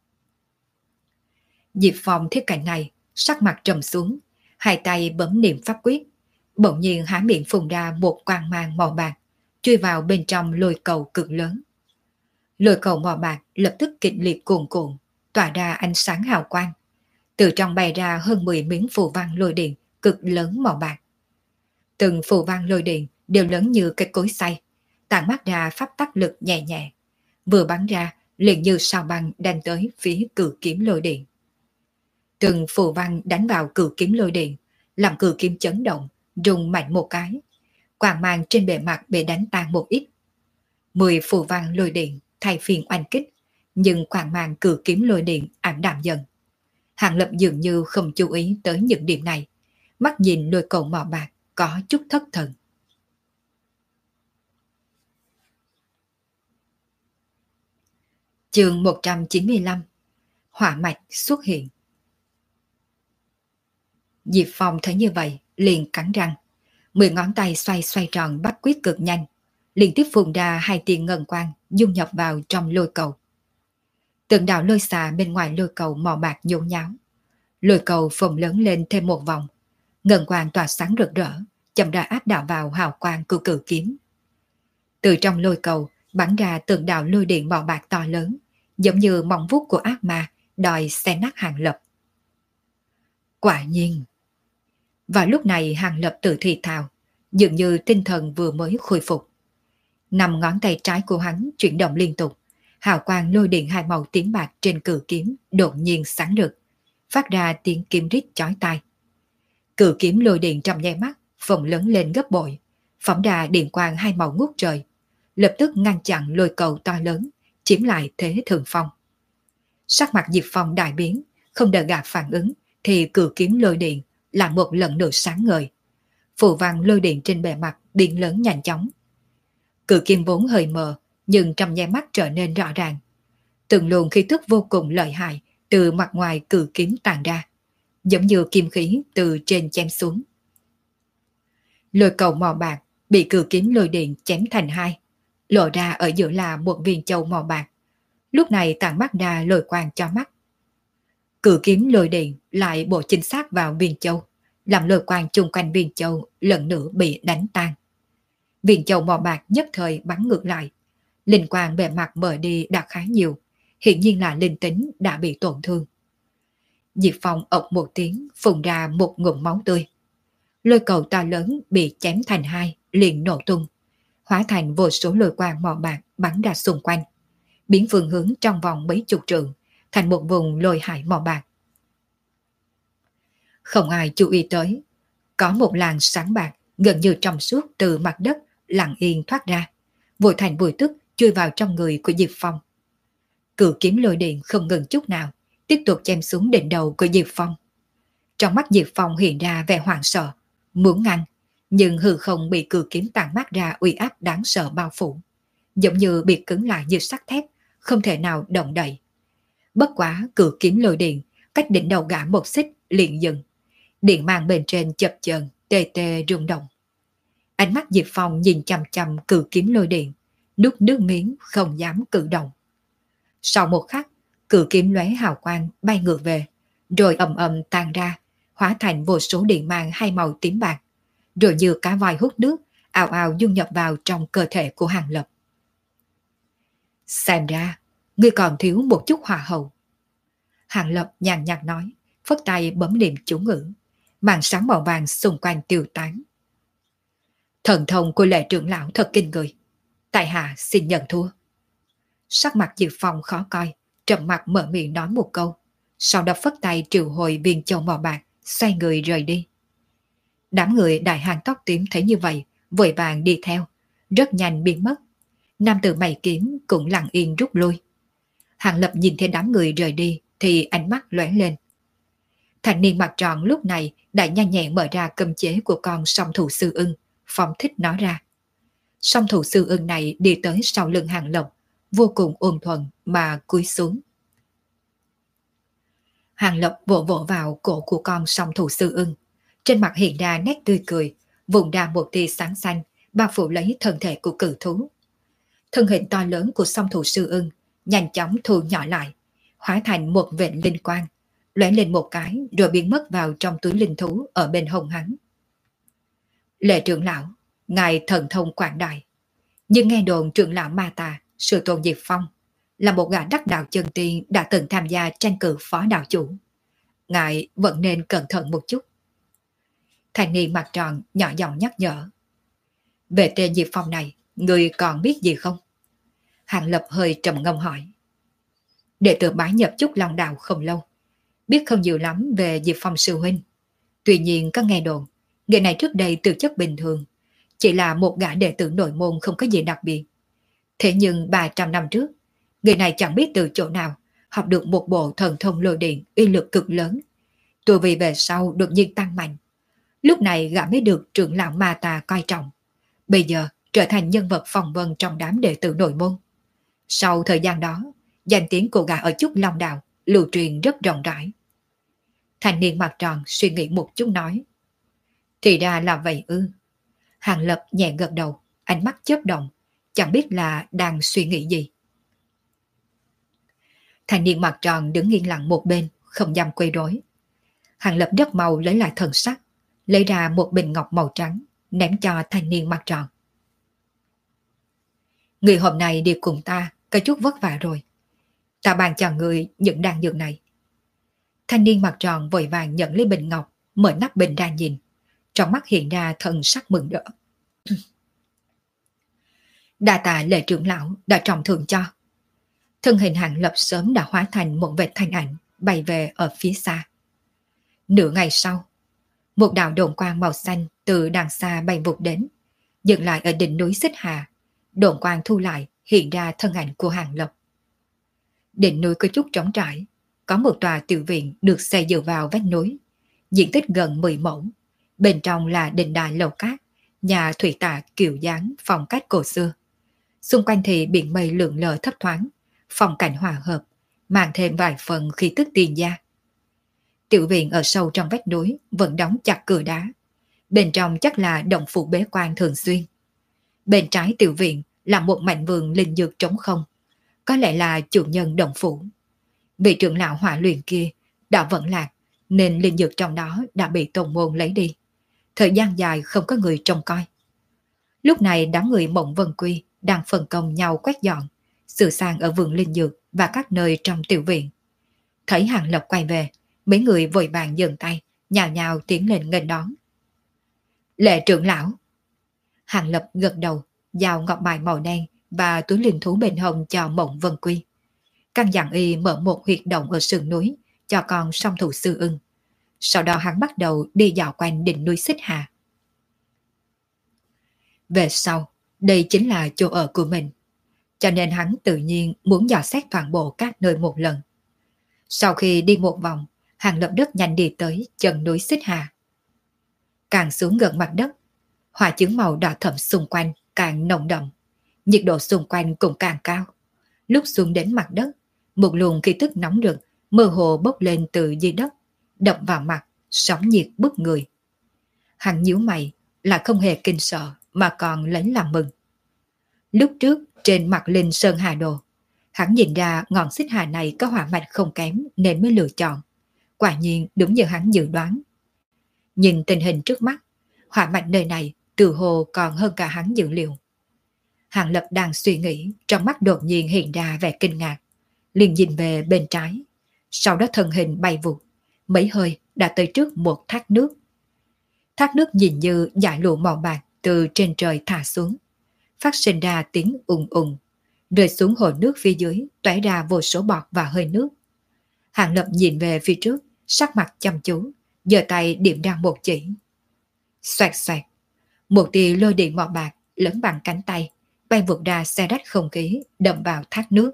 Diệp Phong thấy cảnh này, sắc mặt trầm xuống, hai tay bấm niệm pháp quyết, bỗng nhiên há miệng phun ra một quang mang màu bạc, chui vào bên trong lôi cầu cực lớn. Lôi cầu màu bạc lập tức kịch liệt cuồn cuộn, tỏa ra ánh sáng hào quang. Từ trong bay ra hơn mười miếng phù văn lôi điện cực lớn màu bạc. Từng phù văn lôi điện đều lớn như cái cối xay, tản mát ra pháp tắc lực nhẹ nhẹ. Vừa bắn ra liền như sao băng đánh tới phía cự kiếm lôi điện. Từng phù văn đánh vào cự kiếm lôi điện, làm cự kiếm chấn động, rung mạnh một cái. Quang mang trên bề mặt bị đánh tan một ít. Mười phù văn lôi điện thay phiên oanh kích, nhưng quang mang cự kiếm lôi điện ảm đạm dần. Hàng Lập dường như không chú ý tới những điểm này, mắt nhìn lôi cầu màu bạc có chút thất thần. Chương một trăm chín mươi lăm. Hỏa mạch xuất hiện. Diệp Phong thấy như vậy, liền cắn răng, mười ngón tay xoay xoay tròn bắt quyết cực nhanh, liên tiếp phun ra hai tia ngân quang dung nhập vào trong lôi cầu. Từng đạo lôi xà bên ngoài lôi cầu màu bạc nhốn nháo. Lôi cầu phồng lớn lên thêm một vòng, ngân quang tỏa sáng rực rỡ, chậm rãi áp đảo vào hào quang của cự kiếm. Từ trong lôi cầu bắn ra từng đạo lôi điện màu bạc to lớn, giống như móng vuốt của ác ma đòi xé nát Hàng Lập. Quả nhiên. Vào lúc này Hàng Lập tự thì thào, dường như tinh thần vừa mới khôi phục. Năm ngón tay trái của hắn chuyển động liên tục, hào quang lôi điện hai màu tím bạc trên cự kiếm đột nhiên sáng rực, phát ra tiếng kim rít chói tai. Cự kiếm lôi điện trong nháy mắt phồng lớn lên gấp bội, phóng ra điện quang hai màu ngút trời, lập tức ngăn chặn lôi cầu to lớn, chiếm lại thế thượng phong. Sắc mặt Diệp Phong đại biến, không đợi gã phản ứng thì cự kiếm lôi điện là một lần nữa sáng ngời. Phù văn lôi điện trên bề mặt biến lớn nhanh chóng. Cự kiếm vốn hơi mờ, nhưng trong nháy mắt trở nên rõ ràng. Từng luồng khí tức vô cùng lợi hại từ mặt ngoài cự kiếm tàn ra, giống như kim khí từ trên chém xuống. Lôi cầu màu bạc bị cự kiếm lôi điện chém thành hai, lộ ra ở giữa là một viên châu màu bạc, lúc này tàn mắt ra lôi quang cho mắt. Cự kiếm lôi điện lại bổ chính xác vào viên châu, làm lôi quang chung quanh viên châu lần nữa bị đánh tan. Viên châu màu bạc nhất thời bắn ngược lại, linh quang bề mặt mở đi đã khá nhiều, hiện nhiên là linh tính đã bị tổn thương. Diệp Phong ộc một tiếng phun ra một ngụm máu tươi. Lôi cầu to lớn bị chém thành hai, liền nổ tung, hóa thành vô số lôi quang màu bạc bắn ra xung quanh, biến phương hướng trong vòng mấy chục trượng thành một vùng lôi hải màu bạc. Không ai chú ý tới, có một làn sáng bạc gần như trong suốt từ mặt đất lặng yên thoát ra, vội thành vùi tức chui vào trong người của Diệp Phong. Cự kiếm lôi điện không ngừng chút nào, tiếp tục chém xuống đỉnh đầu của Diệp Phong. Trong mắt Diệp Phong hiện ra vẻ hoảng sợ, muốn ngăn, nhưng hư không bị cự kiếm tàn mắt ra uy áp đáng sợ bao phủ, giống như bị cứng lại như sắt thép, không thể nào động đậy. Bất quá cự kiếm lôi điện cách đỉnh đầu gã một xích liền dừng, điện mang bên trên chập chờn tê tê rung động. Ánh mắt Diệp Phong nhìn chằm chằm cự kiếm lôi điện, nuốt nước miếng không dám cử động. Sau một khắc, cự kiếm lóe hào quang bay ngược về, rồi ầm ầm tan ra, hóa thành vô số điện mang hai màu tím bạc, rồi như cá voi hút nước, ào ào dung nhập vào trong cơ thể của Hàng Lập. Xem ra, ngươi còn thiếu một chút hòa hậu. Hàng Lập nhàn nhạt nói, phất tay bấm niệm chú ngữ, màn sáng màu vàng xung quanh tiêu tán. Thần thông của Lệ trưởng lão thật kinh người, tại hạ xin nhận thua. Sắc mặt Diệp Phong khó coi, trầm mặt mở miệng nói một câu, sau đó phất tay triệu hồi viên châu màu bạc, xoay người rời đi. Đám người đại hàng tóc tím thấy như vậy, vội vàng đi theo, rất nhanh biến mất. Nam tử mày kiếm cũng lặng yên rút lui. Hàng Lập nhìn thấy đám người rời đi thì ánh mắt lóe lên. Thanh niên mặt tròn lúc này đã nhanh nhẹn mở ra cấm chế của con song thủ sư ưng, phóng thích nó ra. Song thủ sư ưng này đi tới sau lưng Hàng Lập, vô cùng ôn thuần mà cúi xuống. Hàng Lập vỗ vỗ vào cổ của con song thủ sư ưng, trên mặt hiện ra nét tươi cười, vùng ra một tia sáng xanh, bao phủ lấy thân thể của cự thú. Thân hình to lớn của song thủ sư ưng nhanh chóng thu nhỏ lại, hóa thành một vệt linh quang, lóe lên một cái rồi biến mất vào trong túi linh thú ở bên hông hắn. Lệ trưởng lão, ngài thần thông quảng đại, nhưng nghe đồn trưởng lão Ma Tà, sư tôn Diệp Phong, là một gã đắc đạo chân tiên đã từng tham gia tranh cử phó đạo chủ. Ngài vẫn nên cẩn thận một chút. Thanh niên mặt tròn nhỏ giọng nhắc nhở. Về tên Diệp Phong này, người còn biết gì không? Hàng Lập hơi trầm ngâm hỏi. Đệ tử bái nhập Trúc Long Đạo không lâu, biết không nhiều lắm về Diệp Phong sư huynh. Tuy nhiên có nghe đồn, người này trước đây tư chất bình thường, chỉ là một gã đệ tử nội môn không có gì đặc biệt. Thế nhưng ba trăm năm trước, người này chẳng biết từ chỗ nào học được một bộ thần thông lôi điện uy lực cực lớn. Tuổi vì về sau đột nhiên tăng mạnh. Lúc này gã mới được trưởng lão Ma Tà coi trọng. Bây giờ trở thành nhân vật phong vân trong đám đệ tử nội môn. Sau thời gian đó, danh tiếng của gã ở Trúc Long Đạo lưu truyền rất rộng rãi. Thanh niên mặt tròn suy nghĩ một chút nói. Thì ra là vậy ư. Hàng Lập nhẹ gật đầu, ánh mắt chớp động, chẳng biết là đang suy nghĩ gì. Thanh niên mặt tròn đứng yên lặng một bên, không dám quấy rối. Hàng Lập rất mau lấy lại thần sắc, lấy ra một bình ngọc màu trắng, ném cho thanh niên mặt tròn. Người hôm nay đi cùng ta có chút vất vả rồi. Ta bàn cho người những đan dược này. Thanh niên mặt tròn vội vàng nhận lấy bình ngọc, mở nắp bình ra nhìn. Trong mắt hiện ra thần sắc mừng rỡ. Đa tạ Lệ trưởng lão đã trọng thưởng cho. Thân hình Hàng Lập sớm đã hóa thành một vệt thanh ảnh bay về ở phía xa. Nửa ngày sau, một đạo đồn quang màu xanh từ đằng xa bay vụt đến, dừng lại ở đỉnh núi Xích Hà. Đồn quang thu lại hiện ra thân ảnh của Hàng Lập. Đỉnh núi có chút trống trải, có một tòa tiểu viện được xây dựa vào vách núi, diện tích gần mười mẫu. Bên trong là đình đài lầu cát, nhà thủy tạ kiểu dáng phong cách cổ xưa. Xung quanh thì biển mây lượn lờ thấp thoáng, phong cảnh hòa hợp, mang thêm vài phần khí tức tiền gia. Tiểu viện ở sâu trong vách núi vẫn đóng chặt cửa đá. Bên trong chắc là động phủ bế quan thường xuyên. Bên trái tiểu viện là một mảnh vườn linh dược trống không, có lẽ là chủ nhân động phủ. Vị trưởng lão hỏa luyện kia đã vận lạc, nên linh dược trong đó đã bị tông môn lấy đi. Thời gian dài không có người trông coi. Lúc này đám người Mộng Vân Quy đang phân công nhau quét dọn, sửa sang ở vườn linh dược và các nơi trong tiểu viện. Thấy Hàng Lập quay về, mấy người vội vàng dừng tay, nhào nhào tiến lên nghênh đón. Lệ trưởng lão. Hàng Lập gật đầu, giao ngọc bài màu đen và túi linh thú bên hông cho Mộng Vân Quy. Căn dặn y mở một huyệt động ở sườn núi cho con song thủ sư ưng. Sau đó hắn bắt đầu đi dạo quanh đỉnh núi Xích Hà. Về sau, đây chính là chỗ ở của mình, cho nên hắn tự nhiên muốn dò xét toàn bộ các nơi một lần. Sau khi đi một vòng, Hàng Lập rất nhanh đi tới chân núi Xích Hà. Càng xuống gần mặt đất, hỏa chứng màu đỏ thẫm xung quanh càng nồng đậm, nhiệt độ xung quanh cũng càng cao. Lúc xuống đến mặt đất, một luồng khí tức nóng rực mơ hồ bốc lên từ dưới đất, đập vào mặt, sóng nhiệt bức người. Hắn nhíu mày, là không hề kinh sợ mà còn lấy làm mừng. Lúc trước trên mặt Linh Sơn Hà Đồ, hắn nhìn ra ngọn xích hà này có hỏa mạch không kém nên mới lựa chọn. Quả nhiên đúng như hắn dự đoán. Nhìn tình hình trước mắt, hỏa mạch nơi này từ hồ còn hơn cả hắn dự liệu. Hàng Lập đang suy nghĩ, trong mắt đột nhiên hiện ra vẻ kinh ngạc, liền nhìn về bên trái, sau đó thân hình bay vụt, mấy hơi đã tới trước một thác nước. Thác nước nhìn như dải lụa màu bạc từ trên trời thả xuống, phát sinh ra tiếng ùng ùng, rơi xuống hồ nước phía dưới, toé ra vô số bọt và hơi nước. Hàng Lập nhìn về phía trước, sắc mặt chăm chú, giơ tay điểm ra một chỉ. Xoẹt xoẹt, một tia lôi điện màu bạc lớn bằng cánh tay, bay vụt ra xe rách không khí, đâm vào thác nước.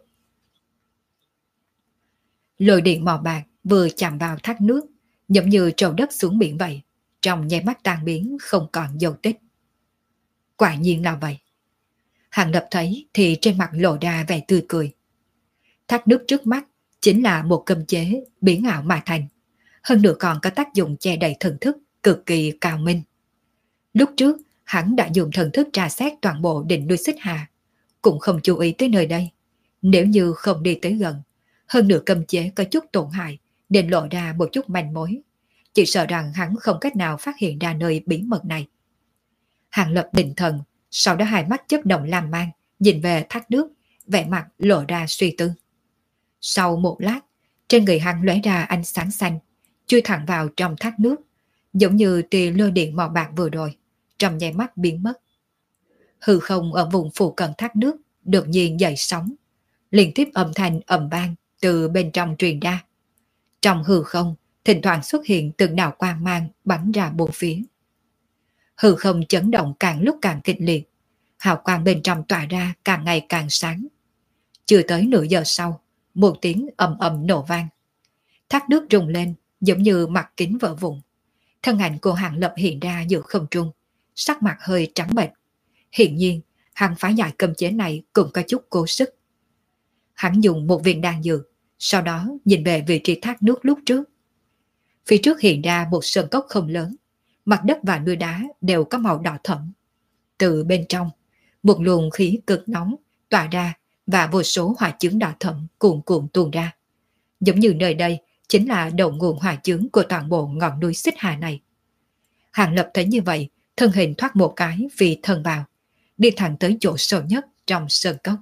Lôi điện màu bạc vừa chạm vào thác nước, giống như trầu đất xuống biển vậy, trong nháy mắt tan biến không còn dấu tích. Quả nhiên là vậy. Hàng Lập thấy thì trên mặt lộ ra vẻ tươi cười. Thác nước trước mắt chính là một cơm chế biến ảo mà thành, hơn nữa còn có tác dụng che đậy thần thức cực kỳ cao minh. Lúc trước hắn đã dùng thần thức tra xét toàn bộ đỉnh núi Xích Hà, cũng không chú ý tới nơi đây. Nếu như không đi tới gần, hơn nữa cơm chế có chút tổn hại nên lộ ra một chút manh mối, chỉ sợ rằng hắn không cách nào phát hiện ra nơi bí mật này. Hàng Lập định thần, sau đó hai mắt chớp động lam mang, nhìn về thác nước, vẻ mặt lộ ra suy tư. Sau một lát, trên người hắn lóe ra ánh sáng xanh, chui thẳng vào trong thác nước, giống như tia lôi điện màu bạc vừa rồi, trong nháy mắt biến mất. Hư không ở vùng phụ cận thác nước đột nhiên dậy sóng, liên tiếp âm thanh ầm vang từ bên trong truyền ra. Trong hư không, thỉnh thoảng xuất hiện từng đạo quang mang bắn ra bốn phía. Hư không chấn động càng lúc càng kịch liệt, hào quang bên trong tỏa ra càng ngày càng sáng. Chưa tới nửa giờ sau, một tiếng ầm ầm nổ vang. Thác nước rung lên giống như mặt kính vỡ vụn. Thân ảnh của Hàng Lập hiện ra giữa không trung, sắc mặt hơi trắng bệch. Hiển nhiên, hắn phá giải cấm chế này cũng có chút cố sức. Hắn dùng một viên đan dược, sau đó nhìn về vị trí thác nước lúc trước. Phía trước hiện ra một sơn cốc không lớn, mặt đất và núi đá đều có màu đỏ thẫm. Từ bên trong, một luồng khí cực nóng tỏa ra và vô số hỏa chướng đỏ thẫm cuồn cuộn tuôn ra. Giống như nơi đây chính là đầu nguồn hỏa chướng của toàn bộ ngọn núi Xích Hà này. Hàng Lập thấy như vậy, thân hình thoát một cái vì thân vào, đi thẳng tới chỗ sâu nhất trong sơn cốc.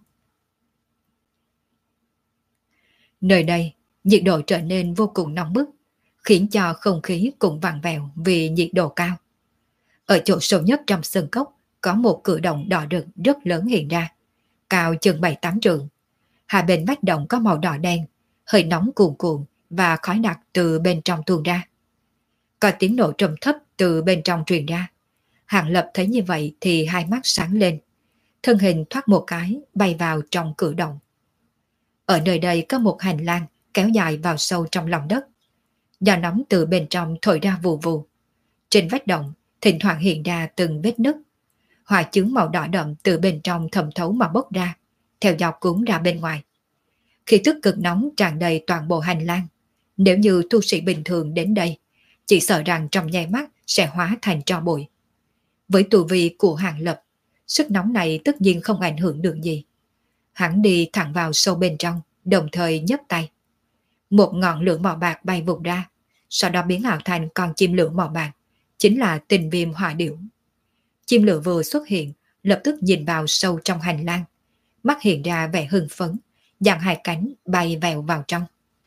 Nơi đây, nhiệt độ trở nên vô cùng nóng bức, khiến cho không khí cũng vặn vẹo vì nhiệt độ cao. Ở chỗ sâu nhất trong sơn cốc có một cửa động đỏ rực rất lớn hiện ra, cao chừng bảy tám trượng. Hai bên vách động có màu đỏ đen, hơi nóng cuồn cuộn và khói đặc từ bên trong tuôn ra. Có tiếng nổ trầm thấp từ bên trong truyền ra. Hàng Lập thấy như vậy thì hai mắt sáng lên, thân hình thoát một cái bay vào trong cửa động. Ở nơi đây có một hành lang kéo dài vào sâu trong lòng đất. Gió nóng từ bên trong thổi ra vù vù. Trên vách động thỉnh thoảng hiện ra từng vết nứt. Hỏa chướng màu đỏ đậm từ bên trong thẩm thấu mà bốc ra, theo dọc cuốn ra bên ngoài. Khí tức cực nóng tràn đầy toàn bộ hành lang. Nếu như tu sĩ bình thường đến đây, chỉ sợ rằng trong nháy mắt sẽ hóa thành tro bụi. Với tu vi của Hàng Lập, sức nóng này tất nhiên không ảnh hưởng được gì. Hắn đi thẳng vào sâu bên trong, đồng thời nhấc tay. Một ngọn lửa màu bạc bay vụt ra, sau đó biến ảo thành con chim lửa màu bạc, chính là Tình Viêm Hỏa Điểu. Chim lửa vừa xuất hiện, lập tức nhìn vào sâu trong hành lang, mắt hiện ra vẻ hưng phấn, dang hai cánh bay vèo vào trong.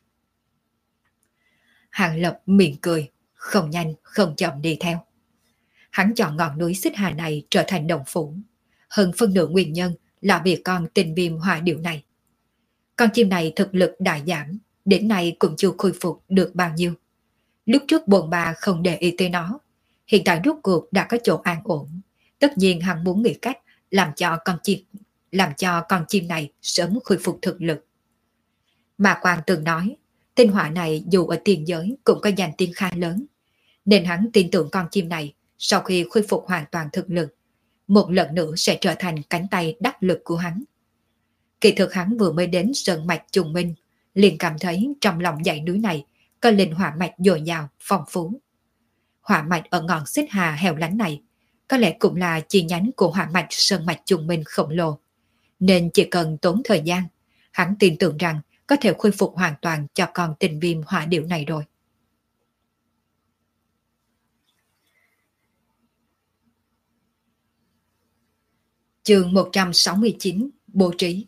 Hàng Lập mỉm cười, không nhanh không chậm đi theo. Hắn chọn ngọn núi Xích Hà này trở thành động phủ, hơn phân nửa nguyên nhân là vì con Tình Viêm Hỏa Điểu này. Con chim này thực lực đại giảm, đến nay cũng chưa khôi phục được bao nhiêu. Lúc trước bồn bà không để ý tới nó, hiện tại rốt cuộc đã có chỗ an ổn. Tất nhiên hắn muốn nghĩ cách làm cho con chim làm cho con chim này sớm khôi phục thực lực. Mà Quang từng nói, tinh hỏa này dù ở tiền giới cũng có danh tiếng khá lớn, nên hắn tin tưởng con chim này sau khi khôi phục hoàn toàn thực lực, một lần nữa sẽ trở thành cánh tay đắc lực của hắn. Kỳ thực hắn vừa mới đến sơn mạch Trùng Minh, liền cảm thấy trong lòng dãy núi này có linh hỏa mạch dồi dào, phong phú. Hỏa mạch ở ngọn Xích Hà hẻo lánh này có lẽ cũng là chi nhánh của hỏa mạch sơn mạch trung minh khổng lồ, nên chỉ cần tốn thời gian, hắn tin tưởng rằng có thể khôi phục hoàn toàn cho con tinh viêm hỏa điểu này rồi. Chương một trăm sáu mươi chín, bố trí.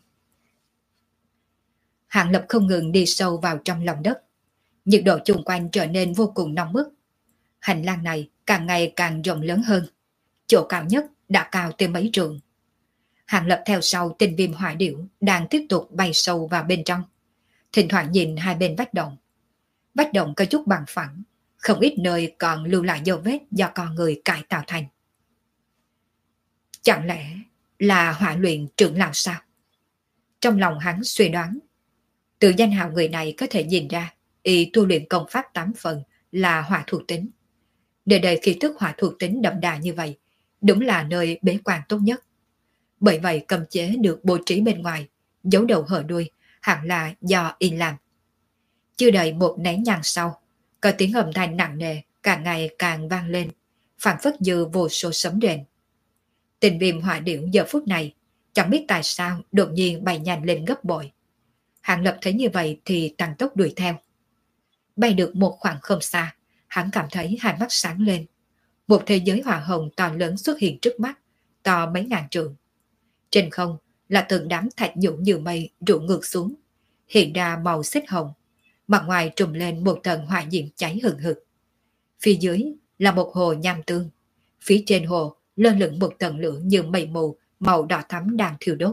Hạng Lập không ngừng đi sâu vào trong lòng đất, nhiệt độ xung quanh trở nên vô cùng nóng bức. Hành lang này càng ngày càng rộng lớn hơn, chỗ cao nhất đã cao tới mấy trượng. Hạng Lập theo sau tinh viêm hỏa điểu đang tiếp tục bay sâu vào bên trong, thỉnh thoảng nhìn hai bên vách động. Vách động có chút bằng phẳng, không ít nơi còn lưu lại dấu vết do con người cải tạo thành. Chẳng lẽ là hỏa luyện trưởng lão sao? Trong lòng hắn suy đoán, từ danh hào người này có thể nhìn ra y tu luyện công pháp tám phần là hỏa thuộc tính. Để đây khi tức hỏa thuộc tính đậm đà như vậy, đúng là nơi bế quan tốt nhất. Bởi vậy cầm chế được bố trí bên ngoài, giấu đầu hở đuôi, hẳn là do y làm. Chưa đợi một nén nhang sau, có tiếng âm thanh nặng nề càng ngày càng vang lên, phảng phất như vô số sấm rền. Tình viêm hỏa điểu giờ phút này chẳng biết tại sao đột nhiên bay nhanh lên gấp bội. Hạng Lập thấy như vậy thì tăng tốc đuổi theo. Bay được một khoảng không xa, hắn cảm thấy hai mắt sáng lên. Một thế giới hỏa hồng to lớn xuất hiện trước mắt, to mấy ngàn trượng. Trên không là từng đám thạch nhũ như mây rụ ngược xuống, hiện ra màu xích hồng. Mặt ngoài trùm lên một tầng hỏa diễm cháy hừng hực. Phía dưới là một hồ nham tương. Phía trên hồ lơ lửng một tầng lửa như mây mù màu đỏ thắm đang thiêu đốt.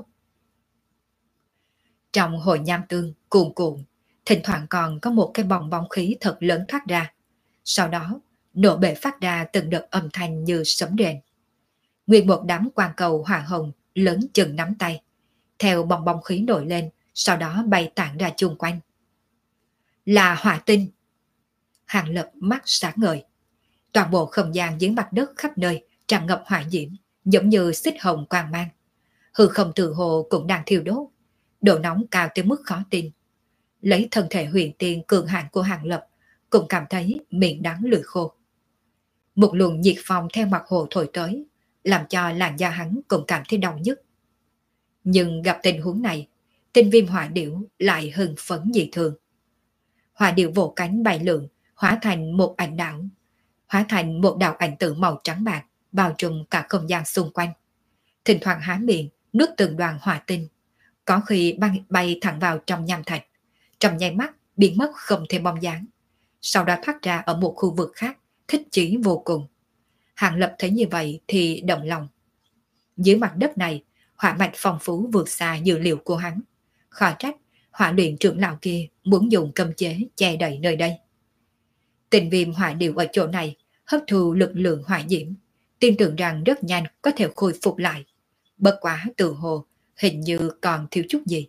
Trong hồ nham tương cuồn cuộn, thỉnh thoảng còn có một cái bong bóng khí thật lớn thoát ra. Sau đó nổ bể phát ra từng đợt âm thanh như sấm rền. Nguyên một đám quang cầu hỏa hồng lớn chừng nắm tay, theo bong bóng khí nổi lên, sau đó bay tản ra chung quanh. Là hỏa tinh. Hạng Lập mắt sáng ngời. Toàn bộ không gian dưới mặt đất khắp nơi tràn ngập hỏa diễm, giống như xích hồng quang mang. Hư không từ hồ cũng đang thiêu đốt, độ nóng cao tới mức khó tin. Lấy thân thể huyền tiên cường hãn của Hạng Lập, cũng cảm thấy miệng đắng lưỡi khô. Một luồng nhiệt phong theo mặt hồ thổi tới, làm cho làn da hắn cũng cảm thấy đau nhức. Nhưng gặp tình huống này, tinh viêm hỏa điểu lại hưng phấn dị thường. Hỏa điểu vỗ cánh bay lượn, hóa thành một ảnh đảo, hóa thành một đạo ảnh tử màu trắng bạc, bao trùm cả không gian xung quanh. Thỉnh thoảng há miệng, nuốt từng đoàn hỏa tinh, có khi bay, bay thẳng vào trong nham thạch, trong nháy mắt biến mất không thêm bóng dáng. Sau đó thoát ra ở một khu vực khác, thích chí vô cùng. Hạng Lập thấy như vậy thì động lòng. Dưới mặt đất này, hỏa mạch phong phú vượt xa dữ liệu của hắn. Khó trách hỏa luyện trưởng lão kia muốn dùng cấm chế che đậy nơi đây. Tình viêm hỏa điểu ở chỗ này hấp thu lực lượng hỏa diễm, tin tưởng rằng rất nhanh có thể khôi phục lại. Bất quá từ hồ hình như còn thiếu chút gì.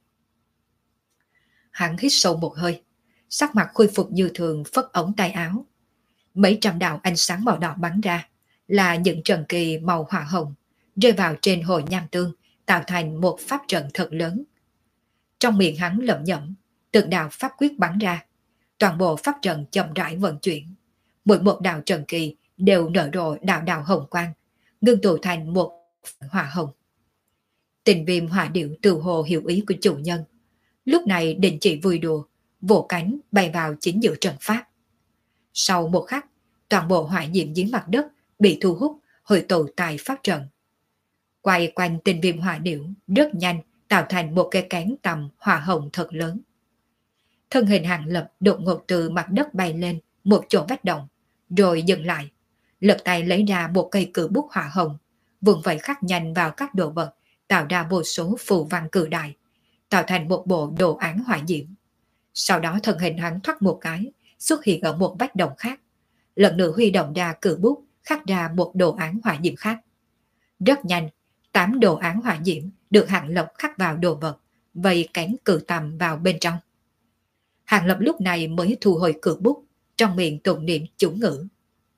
Hắn hít sâu một hơi, sắc mặt khôi phục như thường, phất ống tay áo. Mấy trăm đạo ánh sáng màu đỏ bắn ra, là những trận kỳ màu hỏa hồng, rơi vào trên hồ nham tương, tạo thành một pháp trận thật lớn. Trong miệng hắn lẩm nhẩm, từng đạo pháp quyết bắn ra, toàn bộ pháp trận chậm rãi vận chuyển. Mỗi một đạo trận kỳ đều nở rộ đạo đạo hồng quang, ngưng tụ thành một hỏa hồng. Tình viêm hỏa điểu từ hồ hiểu ý của chủ nhân, lúc này định chỉ vui đùa, vỗ cánh bay vào chính giữa trận pháp. Sau một khắc, toàn bộ hỏa diễm dưới mặt đất bị thu hút, hội tụ tại pháp trận. Quay quanh tình viêm hỏa điểu rất nhanh, tạo thành một cái cánh tầm hỏa hồng thật lớn. Thân hình Hạng Lập đột ngột từ mặt đất bay lên một chỗ vách động, rồi dừng lại, lật tay lấy ra một cây cử bút hỏa hồng, vùng vẫy khắc nhanh vào các đồ vật, tạo ra vô số phù văn cử đại, tạo thành một bộ đồ án hỏa diễm. Sau đó thân hình hắn thoát một cái, xuất hiện ở một vách động khác, lần nữa huy động ra cử bút khắc ra một đồ án hỏa diễm khác. Rất nhanh, tám đồ án hỏa diễm được Hạng Lập khắc vào đồ vật, vây cánh cử tầm vào bên trong. Hạng Lập lúc này mới thu hồi cử bút, trong miệng tụng niệm chủ ngữ.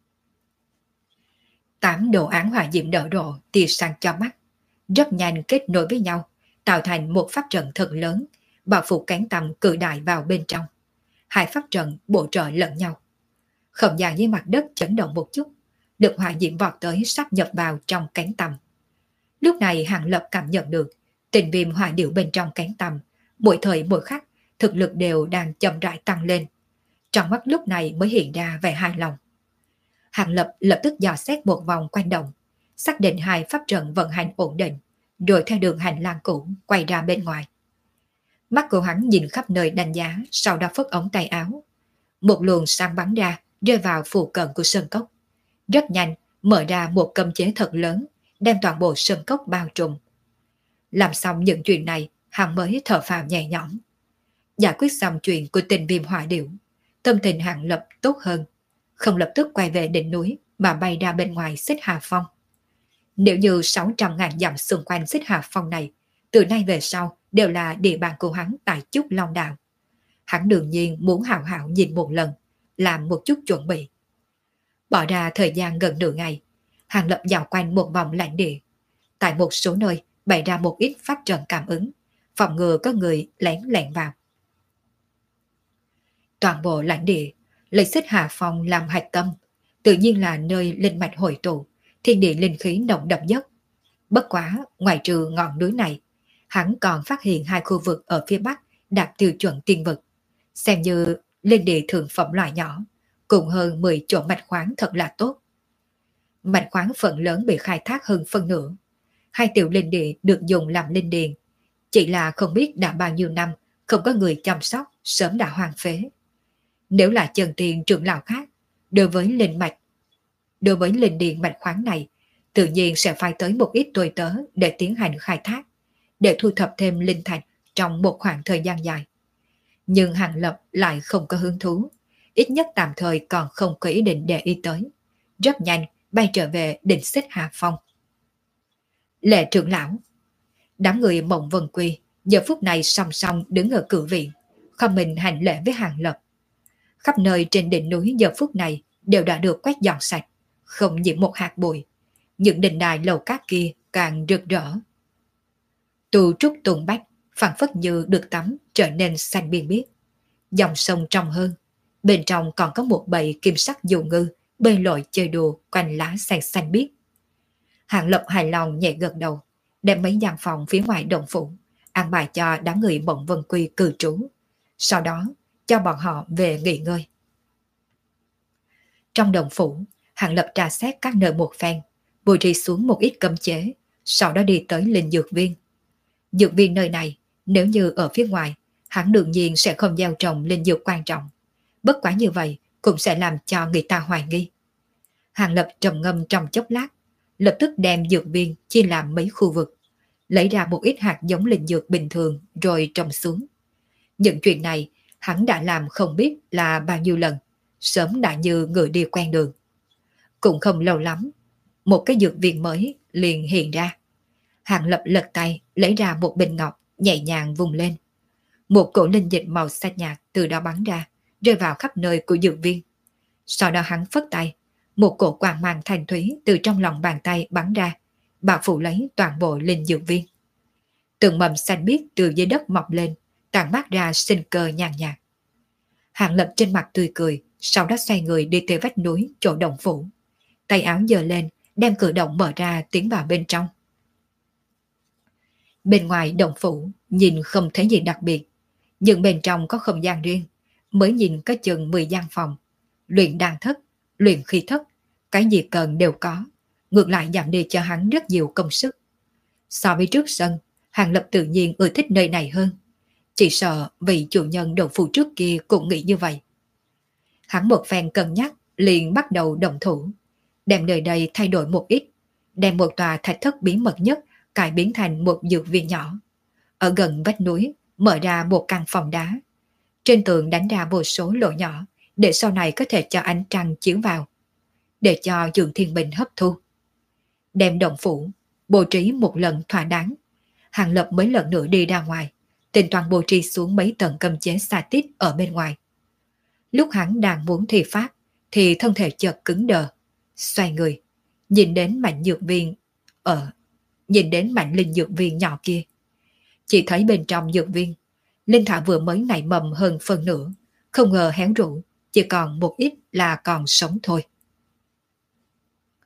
Tám đồ án hỏa diễm nở rộ tia sáng cho mắt, rất nhanh kết nối với nhau, tạo thành một pháp trận thật lớn, bao phủ cánh tầm cử đại vào bên trong. Hai pháp trận bổ trợ lẫn nhau. Không gian dưới mặt đất chấn động một chút, Lực hỏa diễm vọt tới sắp nhập vào trong cánh tầm. Lúc này Hàng Lập cảm nhận được tình viêm hỏa điệu bên trong cánh tầm, mỗi thời mỗi khắc thực lực đều đang chậm rãi tăng lên. Trong mắt lúc này mới hiện ra vẻ hài lòng. Hàng Lập lập tức dò xét một vòng quanh động, xác định hai pháp trận vận hành ổn định, rồi theo đường hành lang cũ quay ra bên ngoài. Mắt của hắn nhìn khắp nơi đánh giá, sau đó phất ống tay áo. Một luồng sáng bắn ra, rơi vào phụ cận của sơn cốc. Rất nhanh, mở ra một cấm chế thật lớn, đem toàn bộ sơn cốc bao trùm. Làm xong những chuyện này, hắn mới thở phào nhẹ nhõm. Giải quyết xong chuyện của tình viêm hỏa điểu, tâm tình Hàng Lập tốt hơn, không lập tức quay về đỉnh núi mà bay ra bên ngoài Xích Hà Phong. Nếu như sáu trăm ngàn dặm xung quanh Xích Hà Phong này, từ nay về sau đều là địa bàn của hắn tại Trúc Long Đạo. Hắn đương nhiên muốn hào hảo nhìn một lần, làm một chút chuẩn bị. Bỏ ra thời gian gần nửa ngày, Hàng Lập dạo quanh một vòng lãnh địa. Tại một số nơi bày ra một ít pháp trận cảm ứng, phòng ngừa có người lén lẻn vào. Toàn bộ lãnh địa lấy Xích Hà Phong làm hạch tâm, tự nhiên là nơi linh mạch hội tụ, thiên địa linh khí nồng đậm nhất. Bất quá, ngoài trừ ngọn núi này, hắn còn phát hiện hai khu vực ở phía bắc đạt tiêu chuẩn tiên vực, xem như linh địa thượng phẩm loại nhỏ, cùng hơn mười chỗ mạch khoáng thật là tốt. Mạch khoáng phần lớn bị khai thác hơn phân nửa. Hai tiểu linh địa được dùng làm linh điền, chỉ là không biết đã bao nhiêu năm không có người chăm sóc, sớm đã hoang phế. Nếu là chân tiền trưởng lão khác, đối với linh mạch, đối với linh điền mạch khoáng này, tự nhiên sẽ phải tới một ít tôi tớ để tiến hành khai thác, để thu thập thêm linh thạch trong một khoảng thời gian dài. Nhưng Hàng Lập lại không có hứng thú, ít nhất tạm thời còn không có ý định để ý tới. Rất nhanh bay trở về đỉnh Xích Hà Phong. Lệ trưởng lão, đám người Mộng Vân Quy giờ phút này song song đứng ở cử viện, không mình hành lễ với Hàng Lập. Khắp nơi trên đỉnh núi giờ phút này đều đã được quét dọn sạch, không nhiễm một hạt bụi. Những đình đài lầu cát kia càng rực rỡ. Tu trúc tùng bách phảng phất như được tắm trở nên xanh biên biếc. Dòng sông trong hơn, bên trong còn có một bầy kim sắc dù ngư bơi lội chơi đùa quanh lá sen xanh biếc. Hàng Lập hài lòng nhẹ gật đầu, đem mấy gian phòng phía ngoài động phủ an bài cho đám người Mộng Vân Quy cư trú, sau đó cho bọn họ về nghỉ ngơi. Trong động phủ, Hàng Lập trà xét các nơi một phen, bố trí xuống một ít cấm chế, sau đó đi tới linh dược viên. Dược viên nơi này, nếu như ở phía ngoài, hắn đương nhiên sẽ không gieo trồng linh dược quan trọng. Bất quá như vậy cũng sẽ làm cho người ta hoài nghi. Hàng Lập trầm ngâm trong chốc lát, lập tức đem dược viên chia làm mấy khu vực, lấy ra một ít hạt giống linh dược bình thường rồi trồng xuống. Những chuyện này hắn đã làm không biết là bao nhiêu lần, sớm đã như người đi quen đường. Cũng không lâu lắm, một cái dược viên mới liền hiện ra. Hàng Lập lật tay lấy ra một bình ngọc, nhẹ nhàng vùng lên. Một cổ linh dịch màu xanh nhạt từ đó bắn ra, rơi vào khắp nơi của dược viên. Sau đó hắn phất tay, một cổ quang mang thanh thúy từ trong lòng bàn tay bắn ra, bao phủ lấy toàn bộ linh dược viên. Từng mầm xanh biếc từ dưới đất mọc lên, tản mát ra sinh cơ nhàn nhạt. Hàng Lập trên mặt tươi cười, sau đó xoay người đi tới vách núi chỗ động phủ. Tay áo giơ lên, đem cửa động mở ra tiến vào bên trong. Bên ngoài động phủ, nhìn không thấy gì đặc biệt, nhưng bên trong có không gian riêng, mới nhìn có chừng mười gian phòng. Luyện đan thất, luyện khí thất, cái gì cần đều có, ngược lại giảm đi cho hắn rất nhiều công sức. So với trước sân, Hàng Lập tự nhiên ưa thích nơi này hơn. Chỉ sợ vị chủ nhân động phủ trước kia cũng nghĩ như vậy. Hắn một phen cân nhắc, liền bắt đầu động thủ, đem nơi đây thay đổi một ít, đem một tòa thạch thất bí mật nhất cải biến thành một dược viên nhỏ. Ở gần vách núi mở ra một căn phòng đá, trên tường đánh ra vô số lỗ nhỏ để sau này có thể cho ánh trăng chiếu vào, để cho Dương Thiên Bình hấp thu. Đem động phủ bố trí một lần thỏa đáng, Hàng Lập mới lần nữa đi ra ngoài, tính toán bố trí xuống mấy tầng cấm chế xa tít ở bên ngoài. Lúc hắn đang muốn thi pháp thì thân thể chợt cứng đờ, xoay người, nhìn đến mảnh dược viên ở nhìn đến mảnh linh dược viên nhỏ kia. Chỉ thấy bên trong dược viên, linh thảo vừa mới nảy mầm hơn phần nửa, không ngờ héo rũ, chỉ còn một ít là còn sống thôi.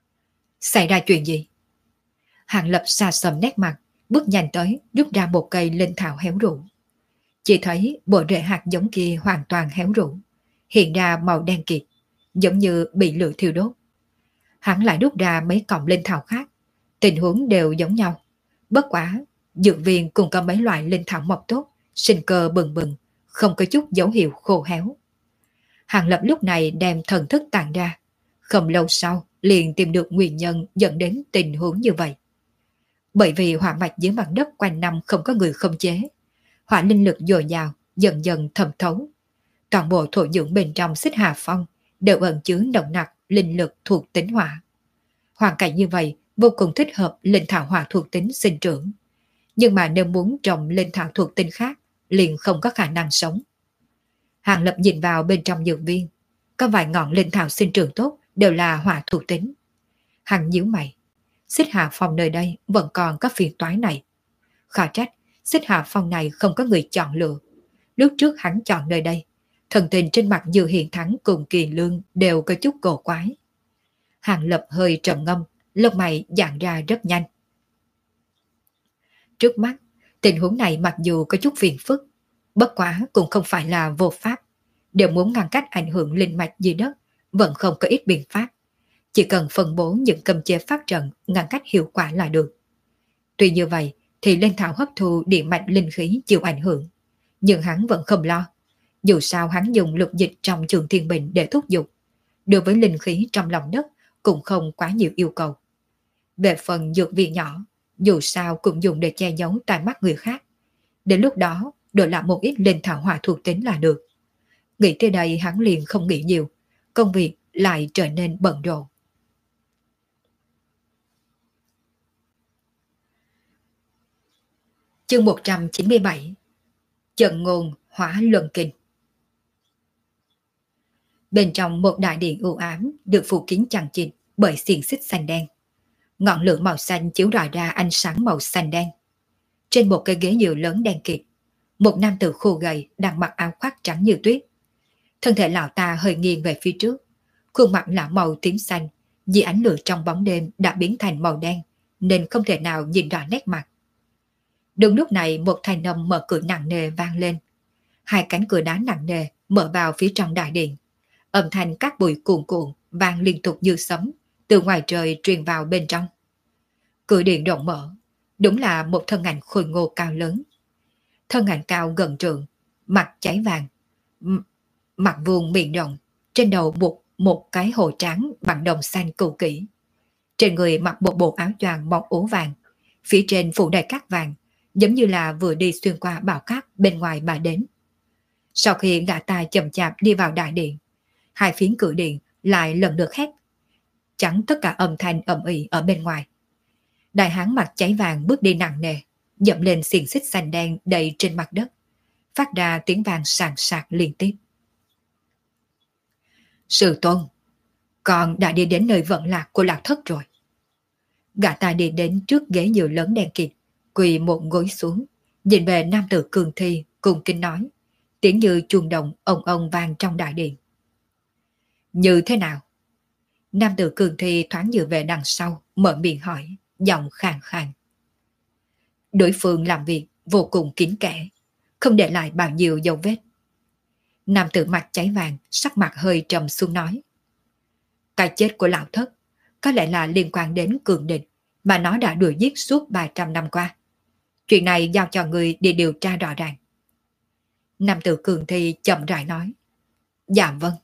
Xảy ra chuyện gì? Hàng Lập xa sầm nét mặt, bước nhanh tới, rút ra một cây linh thảo héo rũ. Chỉ thấy bộ rễ hạt giống kia hoàn toàn héo rũ, hiện ra màu đen kịt, giống như bị lửa thiêu đốt. Hắn lại rút ra mấy cọng linh thảo khác, tình huống đều giống nhau. Bất quá, dược viên cùng có mấy loại linh thảo mọc tốt, sinh cơ bừng bừng, không có chút dấu hiệu khô héo. Hàng Lập lúc này đem thần thức tản ra, không lâu sau liền tìm được nguyên nhân dẫn đến tình huống như vậy. Bởi vì hỏa mạch dưới mặt đất quanh năm không có người khống chế, hỏa linh lực dồi dào dần dần thẩm thấu. Toàn bộ thổ dưỡng bên trong Xích Hà Phong đều ẩn chứa nồng nặc linh lực thuộc tính hỏa. Hoàn cảnh như vậy vô cùng thích hợp linh thảo hỏa thuộc tính sinh trưởng. Nhưng mà nếu muốn trồng linh thảo thuộc tính khác, liền không có khả năng sống. Hàng Lập nhìn vào bên trong dược viên, có vài ngọn linh thảo sinh trưởng tốt đều là hỏa thuộc tính. Hắn nhíu mày, Xích Hà Phong nơi đây vẫn còn có phiền toái này. Khó trách Xích Hà Phong này không có người chọn lựa. Lúc trước hắn chọn nơi đây, thần tình trên mặt Dư Hiền Thắng cùng Kỳ Lương đều có chút cổ quái. Hàng Lập hơi trầm ngâm, lông mày dạn ra rất nhanh. Trước mắt, tình huống này mặc dù có chút phiền phức, bất quá cũng không phải là vô pháp. Đều muốn ngăn cách ảnh hưởng linh mạch dưới đất, vẫn không có ít biện pháp. Chỉ cần phân bố những cấm chế pháp trận ngăn cách hiệu quả là được. Tuy như vậy, thì linh thảo hấp thu điện mạch linh khí chịu ảnh hưởng. Nhưng hắn vẫn không lo. Dù sao hắn dùng lục dịch trong trường thiên bình để thúc giục. Đối với linh khí trong lòng đất cũng không quá nhiều yêu cầu. Về phần dược viên nhỏ, dù sao cũng dùng để che giấu tai mắt người khác. Đến lúc đó, đổi lại một ít linh thảo hỏa thuộc tính là được. Nghĩ tới đây hắn liền không nghĩ nhiều. Công việc lại trở nên bận rộn. Chương một trăm chín mươi bảy. Trận ngôn hỏa luân kinh. Bên trong một đại điện u ám được phủ kín chằng chịt bởi xiềng xích xanh đen. Ngọn lửa màu xanh chiếu rọi ra ánh sáng màu xanh đen. Trên một cái ghế nhựa lớn đen kịt, một nam tử khô gầy đang mặc áo khoác trắng như tuyết. Thân thể lão ta hơi nghiêng về phía trước, khuôn mặt lão màu tím xanh, vì ánh lửa trong bóng đêm đã biến thành màu đen nên không thể nào nhìn rõ nét mặt. Đúng lúc này một thanh âm mở cửa nặng nề vang lên. Hai cánh cửa đá nặng nề mở vào phía trong đại điện. Âm thanh cát bụi cuồn cuộn vang liên tục như sấm từ ngoài trời truyền vào bên trong. Cửa điện rộng mở, đúng là một thân ảnh khôi ngô cao lớn. Thân ảnh cao gần trượng, mặt cháy vàng, mặt vuông miệng rộng, trên đầu buộc một cái hồ trắng bằng đồng xanh cũ kỹ. Trên người mặc một bộ áo choàng màu ố vàng, phía trên phủ đầy cát vàng, giống như là vừa đi xuyên qua bão cát bên ngoài mà đến. Sau khi gã ta chậm chạp đi vào đại điện, hai phiến cửa điện lại lần lượt hét, chắn tất cả âm thanh ầm ĩ ở bên ngoài. Đại hán mặt cháy vàng bước đi nặng nề, dậm lên xiềng xích xanh đen đầy trên mặt đất, phát ra tiếng vang sàn sạc liên tiếp. Sư tôn, con đã đi đến nơi vận lạc của lạc thất rồi. Gã ta đi đến trước ghế nhựa lớn đen kịt, quỳ một gối xuống, nhìn về nam tử cường thi cùng kinh nói, tiếng như chuông đồng ông ông vang trong đại điện. Như thế nào? Nam tử cường thi thoáng dựa về đằng sau, mở miệng hỏi, giọng khàn khàn. Đối phương làm việc vô cùng kín kẽ, không để lại bao nhiêu dấu vết. Nam tử mặt cháy vàng, sắc mặt hơi trầm xuống nói. Cái chết của lão thất có lẽ là liên quan đến cường địch mà nó đã đuổi giết suốt ba trăm năm qua. Chuyện này giao cho người đi điều tra rõ ràng. Nam tử cường thi chậm rãi nói. Dạ vâng.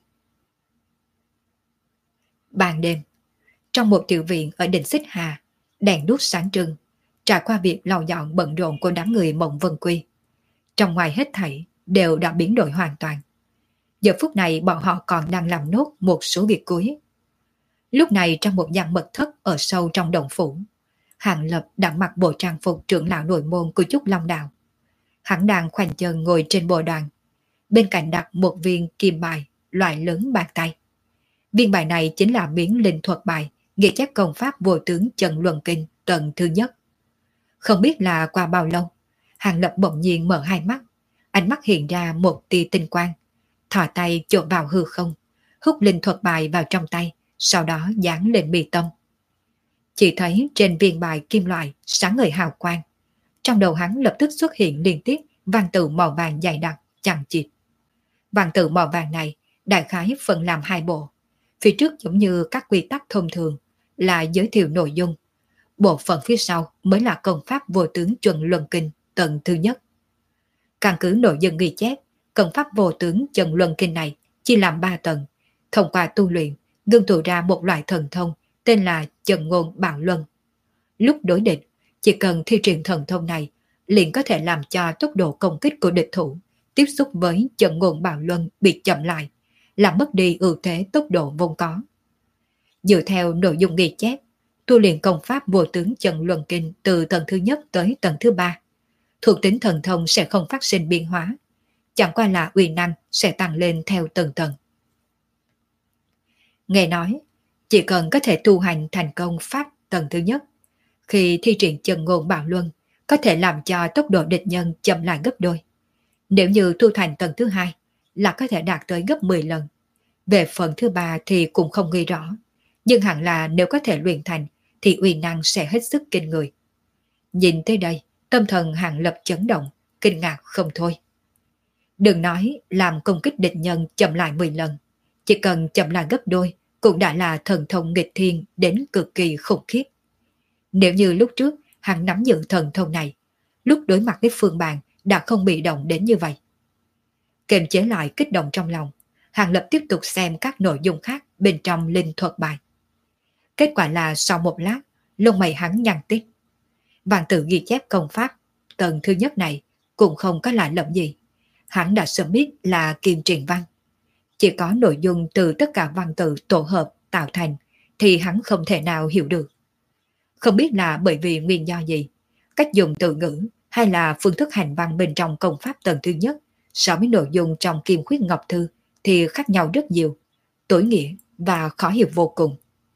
Ban đêm, trong một tiểu viện ở đỉnh Xích Hà, đèn đuốc sáng trưng, trải qua việc lau dọn bận rộn của đám người Mộng Vân Quy. Trong ngoài hết thảy đều đã biến đổi hoàn toàn. Giờ phút này bọn họ còn đang làm nốt một số việc cuối. Lúc này trong một gian mật thất ở sâu trong động phủ, Hàng Lập đang mặc bộ trang phục trưởng lão nội môn của Trúc Long Đạo. Hắn đang khoanh chân ngồi trên bồ đoàn, bên cạnh đặt một viên kim bài loại lớn bàn tay. Viên bài này chính là miếng linh thuật bài ghi chép công pháp vô tướng Chân Luân Kinh tầng thứ nhất. Không biết là qua bao lâu, Hàng Lập bỗng nhiên mở hai mắt, ánh mắt hiện ra một tia tinh quang, thò tay chộp vào hư không, hút linh thuật bài vào trong tay, sau đó dán lên mi tâm. Chỉ thấy trên viên bài kim loại sáng ngời hào quang. Trong đầu hắn lập tức xuất hiện liên tiếp văn tự màu vàng dày đặc, chằng chịt. Văn tự màu vàng này đại khái phân làm hai bộ. Phía trước giống như các quy tắc thông thường là giới thiệu nội dung. Bộ phận phía sau mới là công pháp vô tướng chuẩn luân kinh tầng thứ nhất. Căn cứ nội dung ghi chép, công pháp vô tướng chân luân kinh này chia làm ba tầng. Thông qua tu luyện, ngưng tụ ra một loại thần thông tên là chân ngôn bạo luân. Lúc đối địch, chỉ cần thi triển thần thông này, liền có thể làm cho tốc độ công kích của địch thủ tiếp xúc với chân ngôn bạo luân bị chậm lại, làm mất đi ưu thế tốc độ vốn có. Dựa theo nội dung ghi chép, tu luyện công pháp vô tướng chân luân kinh từ tầng thứ nhất tới tầng thứ ba, thuộc tính thần thông sẽ không phát sinh biến hóa, chẳng qua là uy năng sẽ tăng lên theo từng tầng. Nghe nói, chỉ cần có thể tu hành thành công pháp tầng thứ nhất, khi thi triển chân ngôn bạo luân, có thể làm cho tốc độ địch nhân chậm lại gấp đôi. Nếu như tu thành tầng thứ hai, là có thể đạt tới gấp mười lần. Về phần thứ ba thì cũng không ghi rõ, nhưng hẳn là nếu có thể luyện thành thì uy năng sẽ hết sức kinh người. Nhìn tới đây, tâm thần Hàng Lập chấn động, kinh ngạc không thôi. Đừng nói làm công kích địch nhân chậm lại mười lần, chỉ cần chậm lại gấp đôi cũng đã là thần thông nghịch thiên đến cực kỳ khủng khiếp. Nếu như lúc trước hắn nắm giữ thần thông này, lúc đối mặt với Phương Bàn đã không bị động đến như vậy. Kiềm chế lại kích động trong lòng, Hàng Lập tiếp tục xem các nội dung khác bên trong linh thuật bài. Kết quả là sau một lát, lông mày hắn nhăn tít. Vạn tự ghi chép công pháp tầng thứ nhất này cũng không có lạ lẫm gì. Hắn đã sớm biết là kim truyền văn. Chỉ có nội dung từ tất cả văn tự tổ hợp tạo thành thì hắn không thể nào hiểu được. Không biết là bởi vì nguyên do gì, cách dùng từ ngữ hay là phương thức hành văn bên trong công pháp tầng thứ nhất so với nội dung trong Kim Khuyết Ngọc Thư thì khác nhau rất nhiều, tối nghĩa và khó hiểu vô cùng.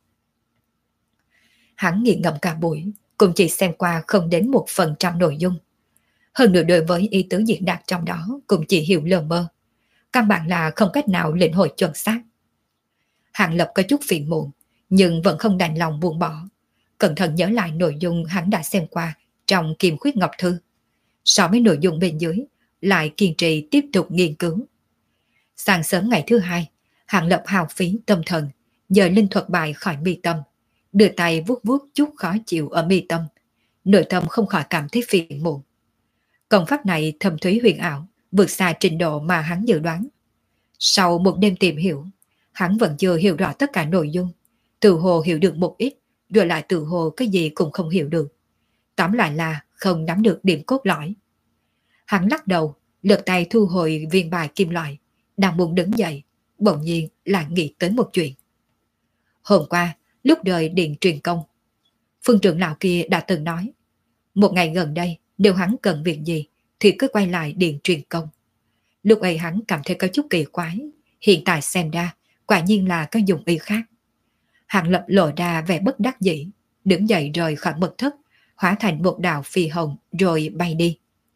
Hắn nghiền ngẫm cả buổi, cũng chỉ xem qua không đến một phần trăm nội dung. Hơn nữa đối với ý tứ diễn đạt trong đó cũng chỉ hiểu lờ mơ, căn bản là không cách nào lĩnh hội chuẩn xác. Hàng Lập có chút phiền muộn, nhưng vẫn không đành lòng buông bỏ. Cẩn thận nhớ lại nội dung hắn đã xem qua trong Kim Khuyết Ngọc Thư. So với nội dung bên dưới, lại kiên trì tiếp tục nghiên cứu. Sáng sớm ngày thứ hai, Hàng Lập hào phí tâm thần, dời linh thuật bài khỏi mi tâm, đưa tay vuốt vuốt chút khó chịu ở mi tâm, nội tâm không khỏi cảm thấy phiền muộn. Công pháp này thâm thúy huyền ảo, vượt xa trình độ mà hắn dự đoán. Sau một đêm tìm hiểu, hắn vẫn chưa hiểu rõ tất cả nội dung, tự hồ hiểu được một ít, rồi lại tự hồ cái gì cũng không hiểu được. Tóm lại là không nắm được điểm cốt lõi. Hắn lắc đầu, lật tay thu hồi viên bài kim loại, đang muốn đứng dậy, bỗng nhiên lại nghĩ tới một chuyện. Hôm qua, lúc đời điện truyền công, Phương trưởng lão kia đã từng nói, một ngày gần đây nếu hắn cần việc gì thì cứ quay lại điện truyền công. Lúc ấy hắn cảm thấy có chút kỳ quái, hiện tại xem ra quả nhiên là có dụng ý khác. Hàng Lập lộ ra vẻ bất đắc dĩ, đứng dậy rời khỏi mật thất, hóa thành một đạo phi hồng rồi bay đi.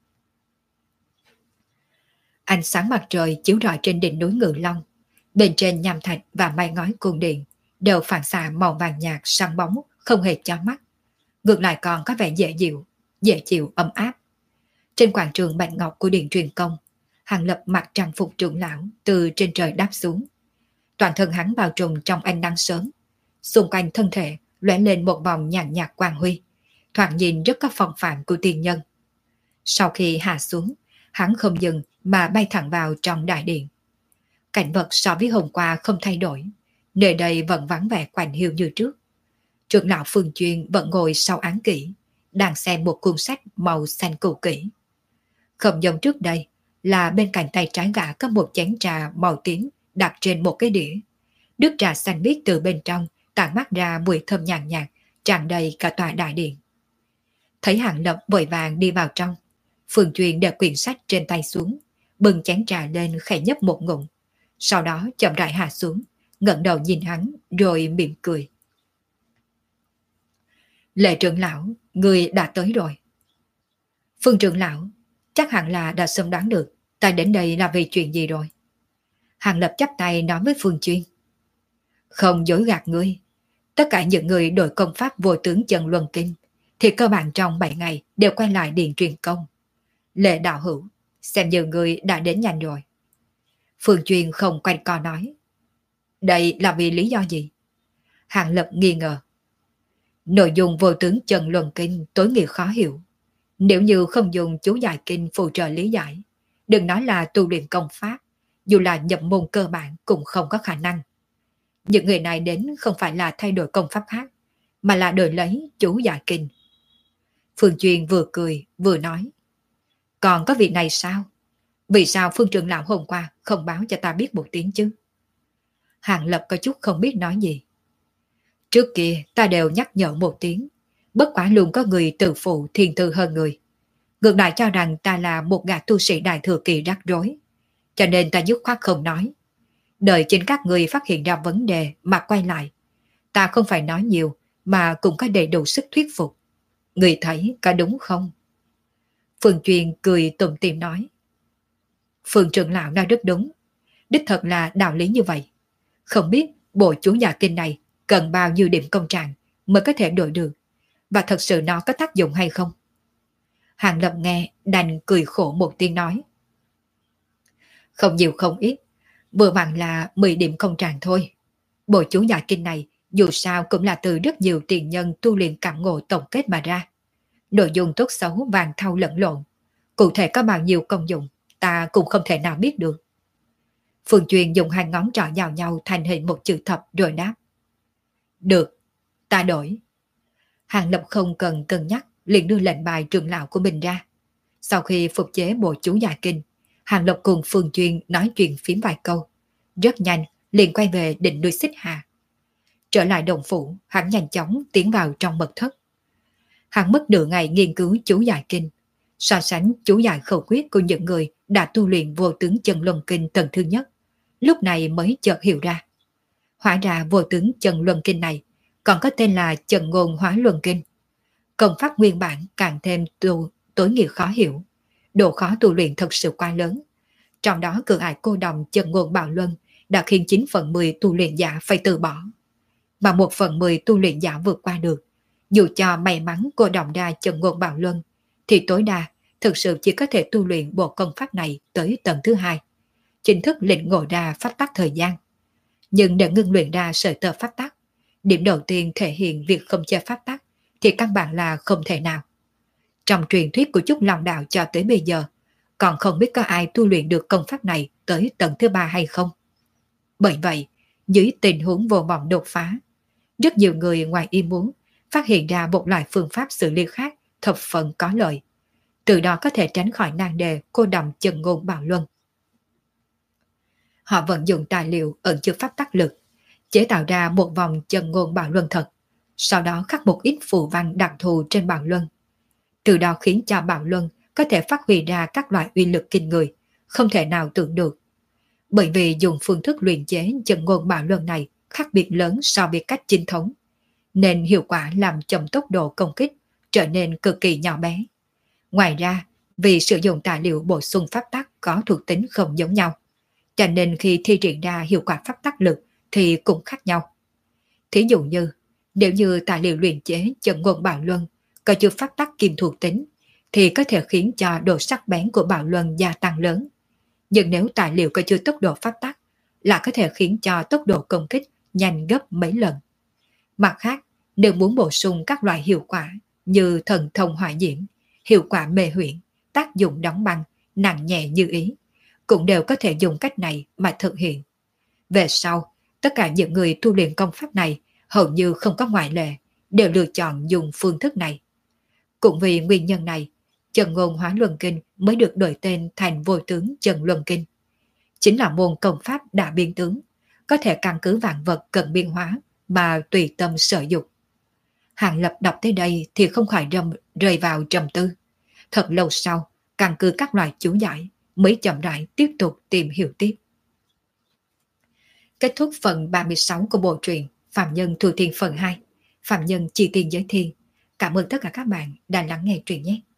Ánh sáng mặt trời chiếu rọi trên đỉnh núi Ngự Long, bên trên nham thạch và mái ngói cung điện đều phản xạ màu vàng nhạt sáng bóng, không hề chói mắt, ngược lại còn có vẻ dễ dịu, dễ chịu ấm áp. Trên quảng trường bạch ngọc của điện truyền công, Hàng Lập mặc trang phục trưởng lão từ trên trời đáp xuống. Toàn thân hắn bao trùm trong ánh nắng sớm, xung quanh thân thể lóe lên một vòng nhàn nhạt quang huy, thoạt nhìn rất có phong phạm của tiên nhân. Sau khi hạ xuống, hắn không dừng mà bay thẳng vào trong đại điện. Cảnh vật so với hôm qua không thay đổi, nơi đây vẫn vắng vẻ quạnh hiu như trước. Trưởng lão Phương Chuyên vẫn ngồi sau án kỹ, đang xem một cuốn sách màu xanh cũ kỹ. Không giống trước đây là bên cạnh tay trái gã có một chén trà màu tím đặt trên một cái đĩa. Nước trà xanh biếc từ bên trong tản mát ra mùi thơm nhàn nhạt, tràn đầy cả tòa đại điện. Thấy Hàng Lập vội vàng đi vào trong, Phương Chuyên để quyển sách trên tay xuống, bưng chén trà lên khẽ nhấp một ngụm, sau đó chậm rãi hạ xuống, ngẩng đầu nhìn hắn rồi mỉm cười. Lệ trưởng lão, người đã tới rồi. Phương trưởng lão, chắc hẳn là đã sớm đoán được ta đến đây là vì chuyện gì rồi. Hàng Lập chắp tay nói với Phương Chuyên. Không dối gạt ngươi, Tất cả những người đội công pháp vô tướng chân luân kinh thì cơ bản trong bảy ngày đều quay lại điện truyền công. Lệ đạo hữu, xem như người đã đến nhanh rồi. Phương Chuyên không quanh co nói. Đây là vì lý do gì? Hàng Lập nghi ngờ. Nội dung vô tướng chân luân kinh tối nghĩa khó hiểu. Nếu như không dùng chú giải kinh phụ trợ lý giải, đừng nói là tu luyện công pháp, dù là nhập môn cơ bản cũng không có khả năng. Những người này đến không phải là thay đổi công pháp khác, mà là đổi lấy chú giải kinh. Phương Chuyên vừa cười vừa nói. Còn có việc này sao? Vì sao Phương trưởng lão hôm qua không báo cho ta biết một tiếng chứ? Hàng Lập có chút không biết nói gì. Trước kia ta đều nhắc nhở một tiếng, bất quả luôn có người tự phụ thiền thư hơn người. Ngược lại cho rằng ta là một gã tu sĩ đại thừa kỳ rắc rối, cho nên ta dứt khoát không nói. Đợi chính các người phát hiện ra vấn đề mà quay lại, ta không phải nói nhiều mà cũng có đầy đủ sức thuyết phục. Người thấy có đúng không? Phương Chuyên cười tủm tỉm nói. Phương trưởng lão nói rất đúng, đích thật là đạo lý như vậy. Không biết bộ chú giả kinh này cần bao nhiêu điểm công trạng mới có thể đổi được, và thật sự nó có tác dụng hay không? Hàng Lập nghe đành cười khổ một tiếng nói. Không nhiều không ít, vừa vặn là mười điểm công trạng thôi. Bộ chú giả kinh này dù sao cũng là từ rất nhiều tiền nhân tu luyện cảm ngộ tổng kết mà ra. Nội dung tốt xấu vàng thau lẫn lộn, cụ thể có bao nhiêu công dụng ta cũng không thể nào biết được. Phương Chuyên dùng hai ngón trỏ vào nhau thành hình một chữ thập rồi đáp. Được, ta đổi. Hàng Lập không cần cân nhắc, liền đưa lệnh bài trưởng lão của mình ra. Sau khi phục chế bộ chú giải kinh, Hàng Lập cùng Phương Chuyên nói chuyện phím vài câu. Rất nhanh, liền quay về định núi Xích Hà. Trở lại đồng phủ, hắn nhanh chóng tiến vào trong mật thất. Hắn mất nửa ngày nghiên cứu chú giải kinh, so sánh chú giải khẩu quyết của những người đã tu luyện vô tướng chân luân kinh tầng thứ nhất. Lúc này mới chợt hiểu ra. Hóa ra vô tướng chân luân kinh này còn có tên là chân ngôn hóa luân kinh. Công pháp nguyên bản càng thêm tu, tối nghĩa khó hiểu. Độ khó tu luyện thật sự quá lớn. Trong đó cường ải cô đồng chân ngôn bạo luân đã khiến chín phần mười tu luyện giả phải từ bỏ. Mà một phần mười tu luyện giả vượt qua được, dù cho may mắn cô đồng đa chân ngôn bạo luân, thì tối đa thực sự chỉ có thể tu luyện bộ công pháp này tới tầng thứ hai, chính thức lĩnh ngộ ra pháp tắc thời gian. Nhưng để ngưng luyện ra sợi tơ pháp tắc, điểm đầu tiên thể hiện việc không chơi pháp tắc thì căn bản là không thể nào. Trong truyền thuyết của Trúc Long Đạo cho tới bây giờ, còn không biết có ai tu luyện được công pháp này tới tầng thứ ba hay không. Bởi vậy, dưới tình huống vô vọng đột phá, rất nhiều người ngoài ý muốn phát hiện ra một loại phương pháp xử lý khác thập phần có lợi, từ đó có thể tránh khỏi nan đề cô đồng chân ngôn bạo luân. Họ vận dụng tài liệu ẩn chứa pháp tắc lực, chế tạo ra một vòng chân ngôn bạo luân thật, sau đó khắc một ít phù văn đặc thù trên bạo luân. Từ đó khiến cho bạo luân có thể phát huy ra các loại uy lực kinh người, không thể nào tưởng được. Bởi vì dùng phương thức luyện chế chân ngôn bạo luân này khác biệt lớn so với cách chính thống, nên hiệu quả làm chậm tốc độ công kích trở nên cực kỳ nhỏ bé. Ngoài ra, vì sử dụng tài liệu bổ sung pháp tắc có thuộc tính không giống nhau, cho nên khi thi triển ra hiệu quả pháp tắc lực thì cũng khác nhau. Thí dụ như, nếu như tài liệu luyện chế chân ngôn bạo luân có chứa pháp tắc kim thuộc tính, thì có thể khiến cho độ sắc bén của bạo luân gia tăng lớn. Nhưng nếu tài liệu có chứa tốc độ pháp tắc, là có thể khiến cho tốc độ công kích nhanh gấp mấy lần. Mặt khác, nếu muốn bổ sung các loại hiệu quả như thần thông hỏa diễm, hiệu quả mê huyễn, tác dụng đóng băng, nặng nhẹ như ý, cũng đều có thể dùng cách này mà thực hiện. Về sau, tất cả những người tu luyện công pháp này hầu như không có ngoại lệ, đều lựa chọn dùng phương thức này. Cũng vì nguyên nhân này, chân ngôn hóa luân kinh mới được đổi tên thành vô tướng chân luân kinh. Chính là môn công pháp đã biên tướng, có thể căn cứ vạn vật cần biên hóa mà tùy tâm sở dục. Hàng Lập đọc tới đây thì không khỏi râm, rơi vào trầm tư. Thật lâu sau, căn cứ các loại chú giải mới chậm rãi tiếp tục tìm hiểu tiếp. Kết thúc phần ba mươi sáu của bộ truyện Phạm Nhân Thu Thiên phần hai. Phạm Nhân Chi Tiên Giới Thiên. Cảm ơn tất cả các bạn đã lắng nghe truyện nhé.